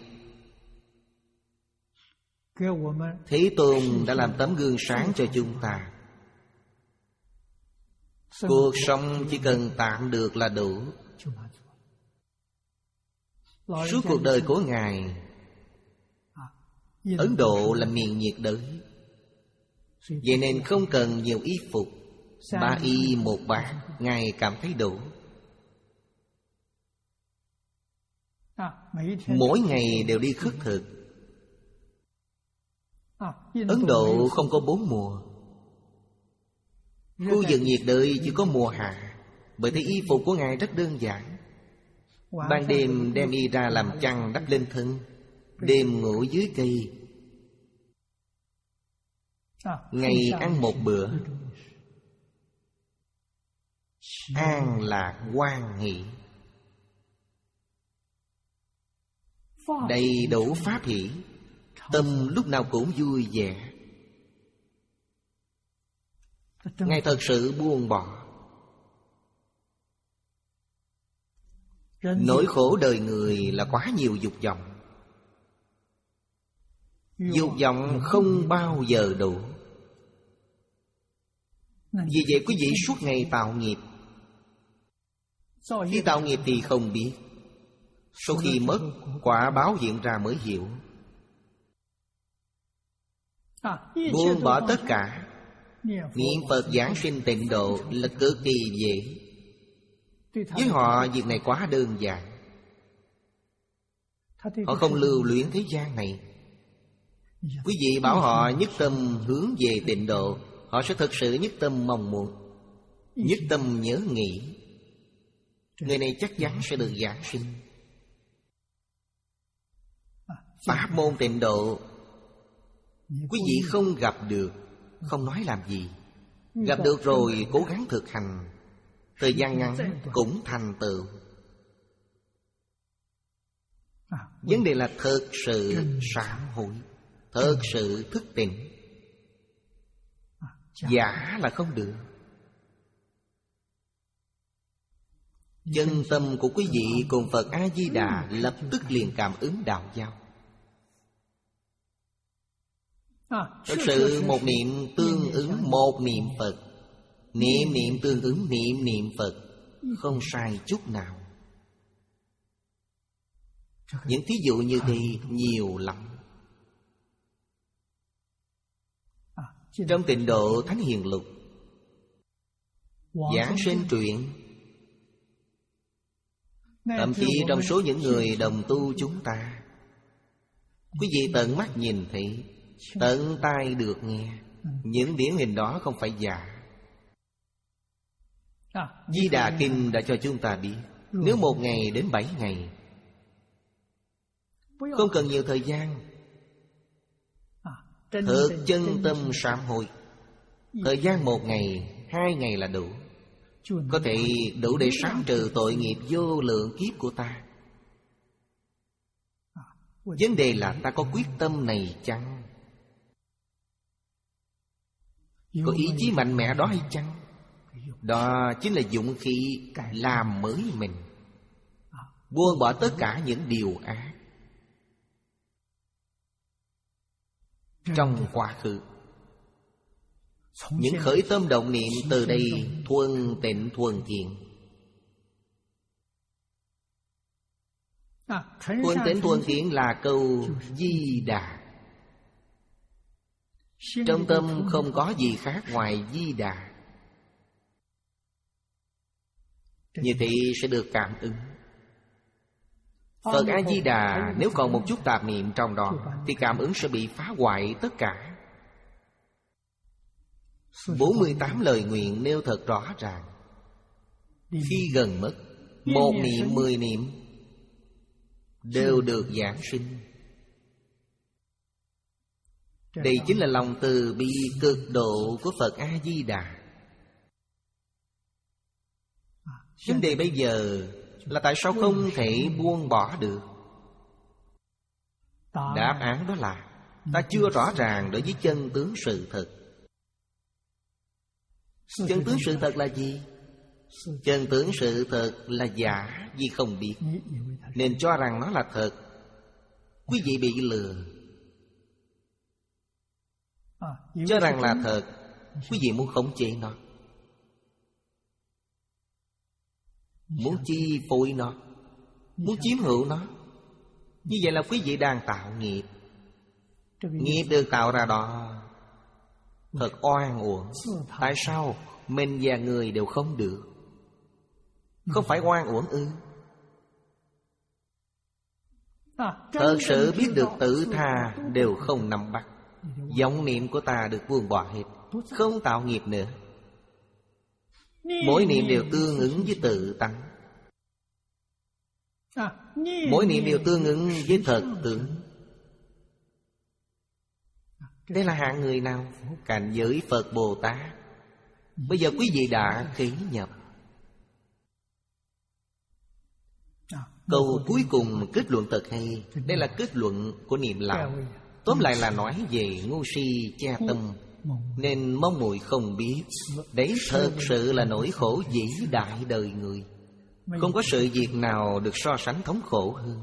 Thế Tôn đã làm tấm gương sáng cho chúng ta. Cuộc sống chỉ cần tạm được là đủ. Suốt cuộc đời của Ngài, Ấn Độ là miền nhiệt đới, vậy nên không cần nhiều y phục. Ba y một bát, Ngài cảm thấy đủ. Mỗi ngày đều đi khất thực. Ấn Độ không có bốn mùa. Khu vực nhiệt đới chỉ có mùa hạ. Bởi thế y phục của Ngài rất đơn giản. Ban đêm đem y ra làm chăn đắp lên thân, đêm ngủ dưới cây. Ngày ăn một bữa, an lạc hoan hỷ, đầy đủ pháp hỷ, tâm lúc nào cũng vui vẻ. Ngài thật sự buông bỏ. Nỗi khổ đời người là quá nhiều dục vọng. Dục vọng không bao giờ đủ. Vì vậy quý vị suốt ngày tạo nghiệp. Khi tạo nghiệp thì không biết, sau khi mất, quả báo hiện ra mới hiểu. Buông bỏ tất cả, niệm Phật giảng sinh tịnh độ là cực kỳ dễ. Với họ việc này quá đơn giản. Họ không lưu luyến thế gian này. Quý vị bảo họ nhất tâm hướng về tịnh độ, họ sẽ thực sự nhất tâm mong muốn, nhất tâm nhớ nghĩ. Người này chắc chắn sẽ được giảng sinh. Pháp môn tịnh độ quý vị không gặp được, không nói làm gì. Gặp được rồi cố gắng thực hành, thời gian ngắn cũng thành tựu. Vấn đề là thực sự sám hối, thực sự thức tỉnh. Giả là không được. Chân tâm của quý vị cùng Phật A-di-đà lập tức liền cảm ứng đạo giao. Thực sự một niệm tương ứng một niệm Phật, niệm niệm tương ứng niệm niệm Phật, không sai chút nào. Những thí dụ như thế nhiều lắm. Trong Tịnh Độ Thánh Hiền Lục giảng sinh truyện, thậm chí trong số những người đồng tu chúng ta, quý vị tận mắt nhìn thấy, tận tai được nghe, những điển hình đó không phải giả. Di Đà Kinh đã cho chúng ta biết, nếu một ngày đến bảy ngày, không cần nhiều thời gian, thực chân tâm sám hối, thời gian một ngày, hai ngày là đủ, có thể đủ để sám trừ tội nghiệp vô lượng kiếp của ta. Vấn đề là ta có quyết tâm này chăng? Có ý chí mạnh mẽ đó hay chăng? Đó chính là dũng khí làm mới mình, buông bỏ tất cả những điều ác trong quá khứ. Những khởi tâm động niệm từ đây thuần tịnh thuần thiện. Thuần tịnh thuần thiện là câu Di Đà. Trong tâm không có gì khác ngoài Di Đà. Như thế sẽ được cảm ứng. Phật A-di-đà nếu còn một chút tạp niệm trong đó thì cảm ứng sẽ bị phá hoại tất cả. Bốn mươi tám lời nguyện nêu thật rõ ràng. Khi gần mất, một niệm mười niệm đều được giảng sinh. Đây chính là lòng từ bi cực độ của Phật A-di-đà. Vấn đề bây giờ là tại sao không thể buông bỏ được? Đáp án đó là ta chưa rõ ràng đối với chân tướng sự thật. Chân tướng sự thật là gì? Chân tướng sự thật là giả vì không biết, nên cho rằng nó là thật. Quý vị bị lừa. Cho rằng là thật, quý vị muốn khống chế nó, muốn chi phối nó, muốn chiếm hữu nó. Như vậy là quý vị đang tạo nghiệp. Nghiệp được tạo ra đó thật oan uổng. Tại sao mình và người đều không được? Không phải oan uổng ư? Thật sự biết được tự tha đều không nắm bắt. Vọng niệm của ta được buông bỏ hết, không tạo nghiệp nữa. Mỗi niệm đều tương ứng với tự tánh. Mỗi niệm đều tương ứng với thật tướng. Đây là hạng người nào? Cảnh giới Phật Bồ Tát. Bây giờ quý vị đã khế nhập. Câu cuối cùng kết luận thật hay. Đây là kết luận của niệm lão. Tóm lại là nói về ngu si cha tâm, nên mong muội không biết. Đấy thật sự là nỗi khổ vĩ đại đời người. Không có sự việc nào được so sánh thống khổ hơn.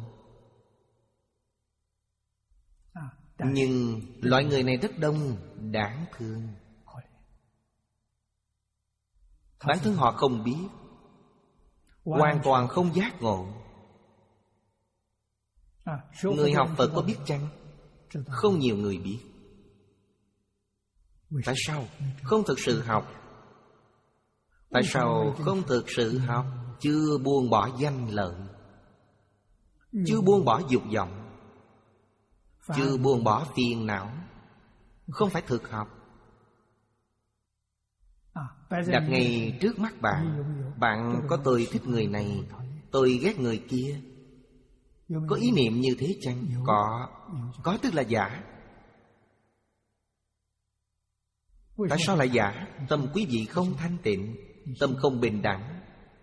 Nhưng loại người này rất đông, đáng thương. Bản thân họ không biết, hoàn toàn không giác ngộ. Người học Phật có biết chăng? Không nhiều người biết. Tại sao không thực sự học? Tại sao không thực sự học? Chưa buông bỏ danh lợi. chưa buông bỏ dục vọng, chưa buông bỏ phiền não, không phải thực học. Đặt ngay trước mắt bạn, bạn có tôi thích người này, tôi ghét người kia. Có ý niệm như thế chăng? Có. Có tức là giả. Tại sao lại giả? Tâm quý vị không thanh tịnh, tâm không bình đẳng.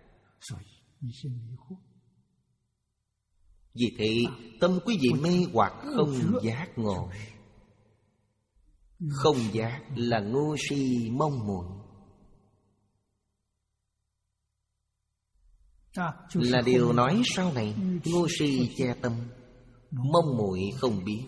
Vì thế tâm quý vị mê hoặc không giác ngộ. Không giác là ngu si mong muội, là điều nói sau này. Ngu si che tâm, mong muội không biết.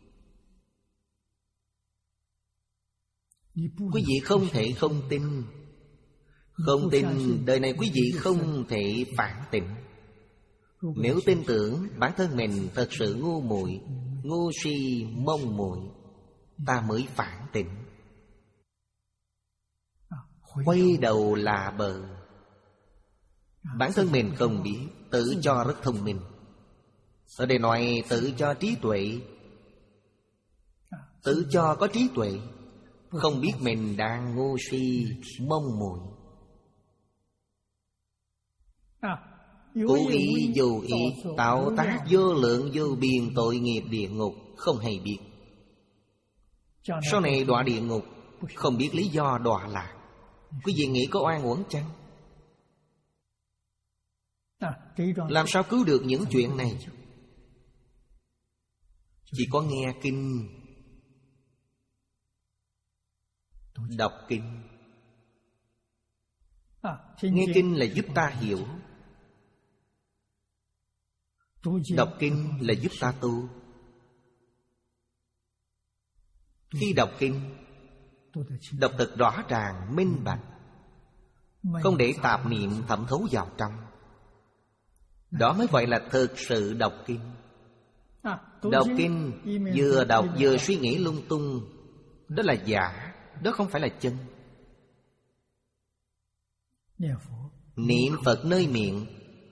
Quý vị không thể không tin. Không tin, đời này quý vị không thể phản tỉnh. Nếu tin tưởng bản thân mình thật sự ngu muội, ngu si mong muội, ta mới phản tỉnh. Quay đầu là bờ. Bản thân mình không biết, tự cho rất thông minh. Ở đây nói tự cho trí tuệ. Tự cho có trí tuệ, không biết mình đang ngu si mong muội. Cố ý vô ý tạo tác vô lượng vô biên tội nghiệp địa ngục, không hay biết. Sau này đọa địa ngục, không biết lý do đọa lạc. Quý vị nghĩ có oan uổng chăng? Làm sao cứu được những chuyện này? Chỉ có nghe kinh, đọc kinh. Nghe kinh là giúp ta hiểu, đọc kinh là giúp ta tu. Khi đọc kinh, đọc thật rõ ràng, minh bạch, không để tạp niệm thẩm thấu vào trong. Đó mới gọi là thực sự đọc kinh. Đọc kinh vừa đọc vừa suy nghĩ lung tung, đó là giả, đó không phải là chân. Niệm Phật nơi miệng,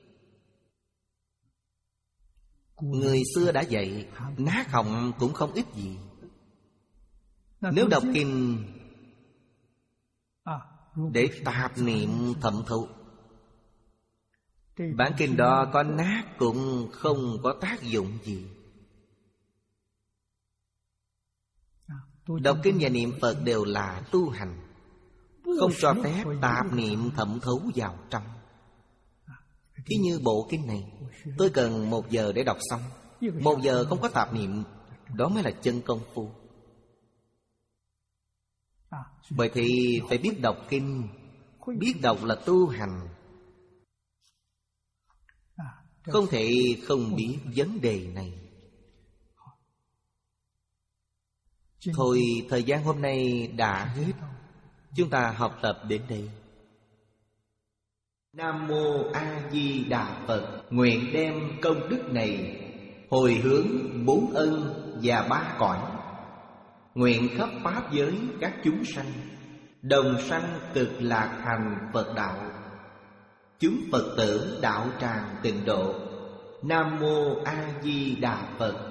người xưa đã dạy, nát họng cũng không ít gì. Nếu đọc kinh để tạp niệm thẩm thấu, bản kinh đó có nát cũng không có tác dụng gì. Đọc kinh và niệm Phật đều là tu hành, không cho phép tạp niệm thẩm thấu vào trong. Ví như bộ kinh này, tôi cần một giờ để đọc xong. Một giờ không có tạp niệm, đó mới là chân công phu. Bởi thì phải biết đọc kinh. Biết đọc là tu hành, không thể không biết vấn đề này. Thôi thời gian hôm nay đã hết, chúng ta học tập đến đây. Nam Mô A Di Đà Phật. Nguyện đem công đức này hồi hướng bốn ân và ba cõi. Nguyện khắp pháp giới các chúng sanh đồng sanh cực lạc thành Phật đạo. Chúng Phật tử đạo tràng tịnh độ. Nam Mô A Di Đà Phật.